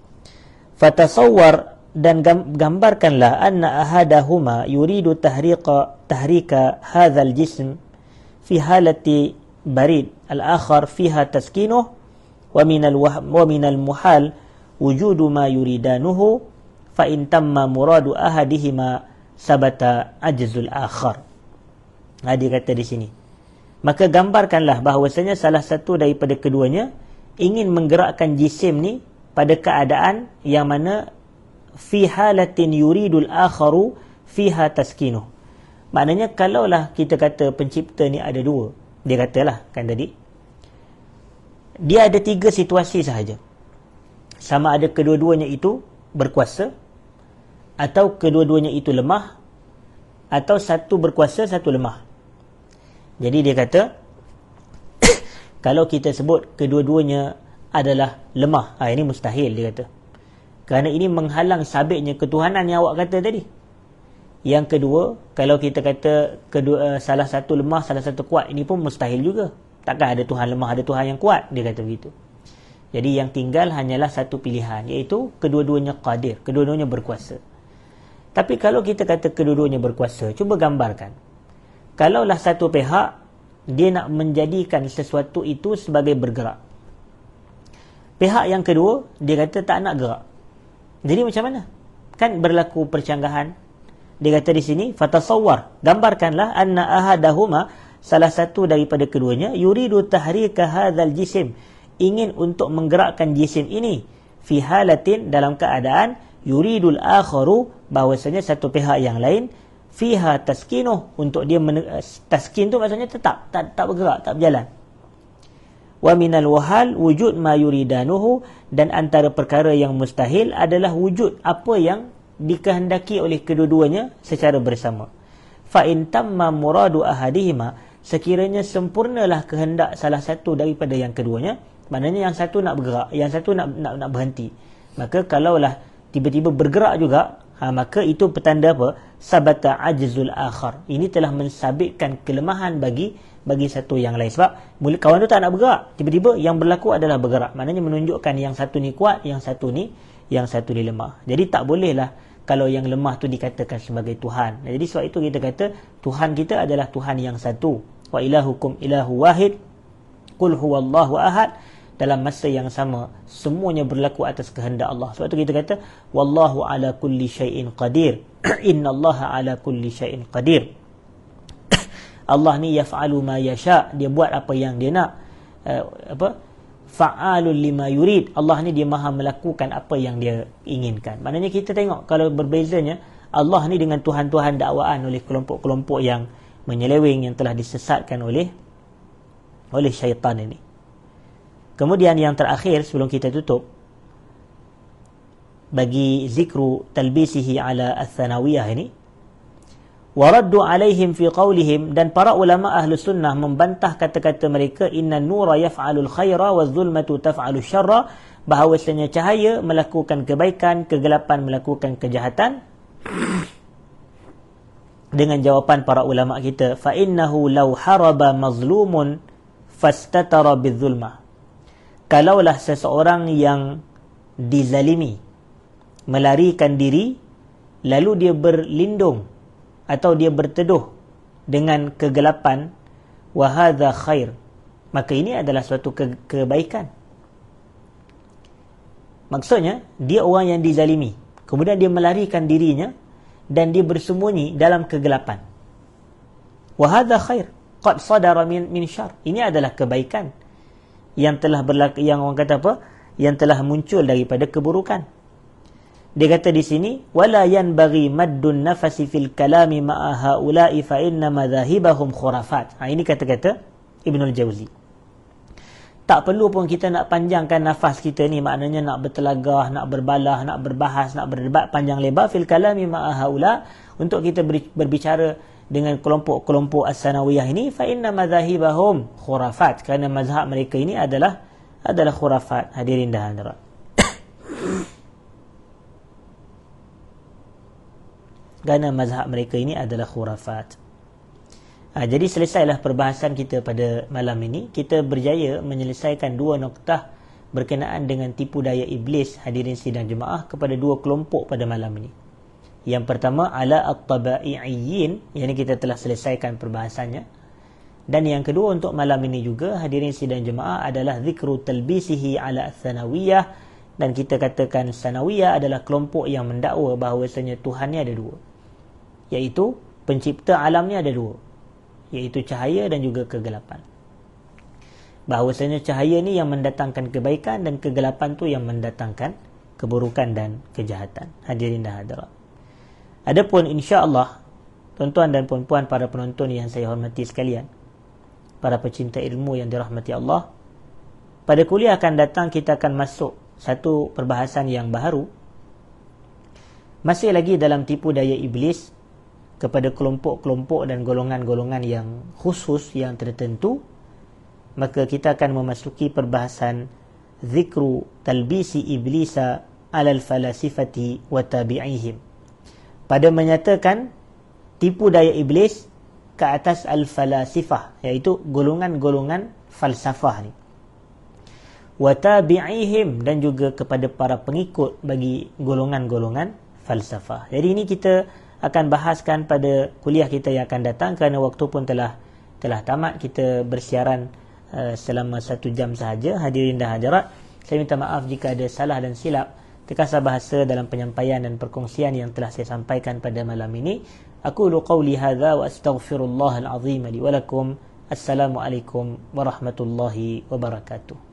Fatasawwar, dan gambarkanlah anna ahadahuma yuridu tahriqa tahrika hadzal jism fi halati barid, al-akhar fiha taskinuh, wa min al-wahm wa min al-muhal wujudu ma yuridanuhu, fa in tamma muradu ahadihima sabata ajzul akhar. Ha, dia kata di sini, maka gambarkanlah bahawasanya salah satu daripada keduanya ingin menggerakkan jisim ni pada keadaan yang mana fi halatin yuridul akharu fiha taskinuh. Maknanya kalaulah kita kata pencipta ni ada dua, dia katalah kan tadi, dia ada tiga situasi sahaja. Sama ada kedua-duanya itu berkuasa, atau kedua-duanya itu lemah, atau satu berkuasa, satu lemah. Jadi dia kata kalau kita sebut kedua-duanya adalah lemah, ha, ini mustahil, dia kata, kerana ini menghalang sabitnya ketuhanan yang awak kata tadi. Yang kedua, kalau kita kata kedua, salah satu lemah, salah satu kuat, ini pun mustahil juga. Takkan ada Tuhan lemah, ada Tuhan yang kuat, dia kata begitu. Jadi yang tinggal hanyalah satu pilihan, iaitu kedua-duanya qadir, kedua-duanya berkuasa. Tapi kalau kita kata kedua-duanya berkuasa, cuba gambarkan, kalaulah satu pihak dia nak menjadikan sesuatu itu sebagai bergerak, pihak yang kedua dia kata tak nak gerak, jadi macam mana? Kan berlaku percanggahan. Dia kata di sini, fatasawwar, gambarkanlah anna ahadahuma, salah satu daripada keduanya, yuridu tahrika hadzal jisim, ingin untuk menggerakkan jisim ini, fi halatin, dalam keadaan, yuridul akharu, bahawasanya satu pihak yang lain, fiha taskinuh, untuk dia men- taskin tu maksudnya tetap, tak, tak bergerak, tak berjalan. Wa minal wahal wujud ma yuridanuhu, dan antara perkara yang mustahil adalah wujud apa yang dikehendaki oleh kedua-duanya secara bersama. Fa in tamma muradu ahadihima, sekiranya sempurnalah kehendak salah satu daripada yang keduanya, maknanya yang satu nak bergerak, yang satu nak nak, nak berhenti, maka kalaulah tiba-tiba bergerak juga, ha, maka itu petanda apa? Sabata ajzul akhar, ini telah mensabitkan kelemahan bagi bagi satu yang lain. Sebab mula kawan tu tak nak bergerak, tiba-tiba yang berlaku adalah bergerak, maknanya menunjukkan yang satu ni kuat, yang satu ni yang satu ni lemah. Jadi tak bolehlah kalau yang lemah tu dikatakan sebagai Tuhan. Jadi sebab itu kita kata Tuhan kita adalah Tuhan yang satu. Wa ilahukum ilahu wahid, qul huwallahu ahad. Dalam masa yang sama semuanya berlaku atas kehendak Allah. Sebab itu kita kata wallahu ala kulli syai'in qadir. Innallaha ala kulli syai'in qadir. Allah ni yaf'alu ma yasha, dia buat apa yang dia nak. Uh, apa? Fa'alul lima yurid. Allah ni dia maha melakukan apa yang dia inginkan. Maknanya kita tengok kalau berbezanya Allah ni dengan tuhan-tuhan dakwaan oleh kelompok-kelompok yang menyeleweng, yang telah disesatkan oleh oleh syaitan ini. Kemudian yang terakhir sebelum kita tutup, bagi zikru talbisihi ala al-thanawiyah ini, waraddu alaihim fi qawlihim, dan para ulama ahlu sunnah membantah kata-kata mereka, inna nura yaf'alul khaira wa zulmatu taf'alul syarra, bahawasanya cahaya melakukan kebaikan, kegelapan melakukan kejahatan. Dengan jawapan para ulama kita, fa innahu law haraba mazlumun fastatara bidzulmah, kalaulah seseorang yang dizalimi melarikan diri lalu dia berlindung atau dia berteduh dengan kegelapan, wa hadza khair, maka ini adalah suatu ke- kebaikan. Maksudnya dia orang yang dizalimi, kemudian dia melarikan dirinya dan dia bersembunyi dalam kegelapan. Wa hadza khair qad sadara min min syarr, ini adalah kebaikan yang telah berlaku, yang orang kata apa, yang telah muncul daripada keburukan. Dia kata di sini, wala yanbaghi maddun nafasi fil kalami ma'a haula'i fa inna madhahibahum khurafat. Ha, ini kata-kata Ibnul Jauzi. Tak perlu pun kita nak panjangkan nafas kita ni, maknanya nak bertelagah, nak berbalah, nak berbahas, nak berdebat panjang lebar fil kalami ma'a haula, untuk kita berbicara dengan kelompok-kelompok as-sanawiyah ini, fa inna madhahibahum khurafat, kerana mazhab mereka ini adalah adalah khurafat. Hadirin dan hadirat, kerana mazhab mereka ini adalah khurafat. Ha, jadi selesailah perbahasan kita pada malam ini. Kita berjaya menyelesaikan dua noktah berkenaan dengan tipu daya iblis, hadirin sidang jemaah, kepada dua kelompok pada malam ini. Yang pertama, ala at-tabai'iyyin, yang ini kita telah selesaikan perbahasannya. Dan yang kedua untuk malam ini juga, hadirin sidang jemaah, adalah zikru talbisihi ala thanawiyah. Dan kita katakan sanawiyah adalah kelompok yang mendakwa bahawasanya Tuhan ni ada dua, iaitu pencipta alam ni ada dua, iaitu cahaya dan juga kegelapan. Bahawasanya cahaya ni yang mendatangkan kebaikan dan kegelapan tu yang mendatangkan keburukan dan kejahatan. Hadirin dan hadirat, adapun insya-Allah tuan-tuan dan puan-puan para penonton yang saya hormati sekalian, para pecinta ilmu yang dirahmati Allah, pada kuliah akan datang kita akan masuk satu perbahasan yang baru, masih lagi dalam tipu daya iblis kepada kelompok-kelompok dan golongan-golongan yang khusus, yang tertentu. Maka kita akan memasuki perbahasan zikru talbisi iblisa alal falasifati wa tabi'ihim, pada menyatakan tipu daya iblis ke atas al-falasifah, iaitu golongan-golongan falsafah ni, wa tabi'ihim, dan juga kepada para pengikut bagi golongan-golongan falsafah. Jadi ini kita akan bahaskan pada kuliah kita yang akan datang, kerana waktu pun telah telah tamat. Kita bersiaran uh, selama satu jam sahaja. Hadirin dan hadirat, saya minta maaf jika ada salah dan silap terkasar bahasa dalam penyampaian dan perkongsian yang telah saya sampaikan pada malam ini. Aqulu qawli hadza wa astaghfirullahal azim li wa lakum. Assalamualaikum warahmatullahi wabarakatuh.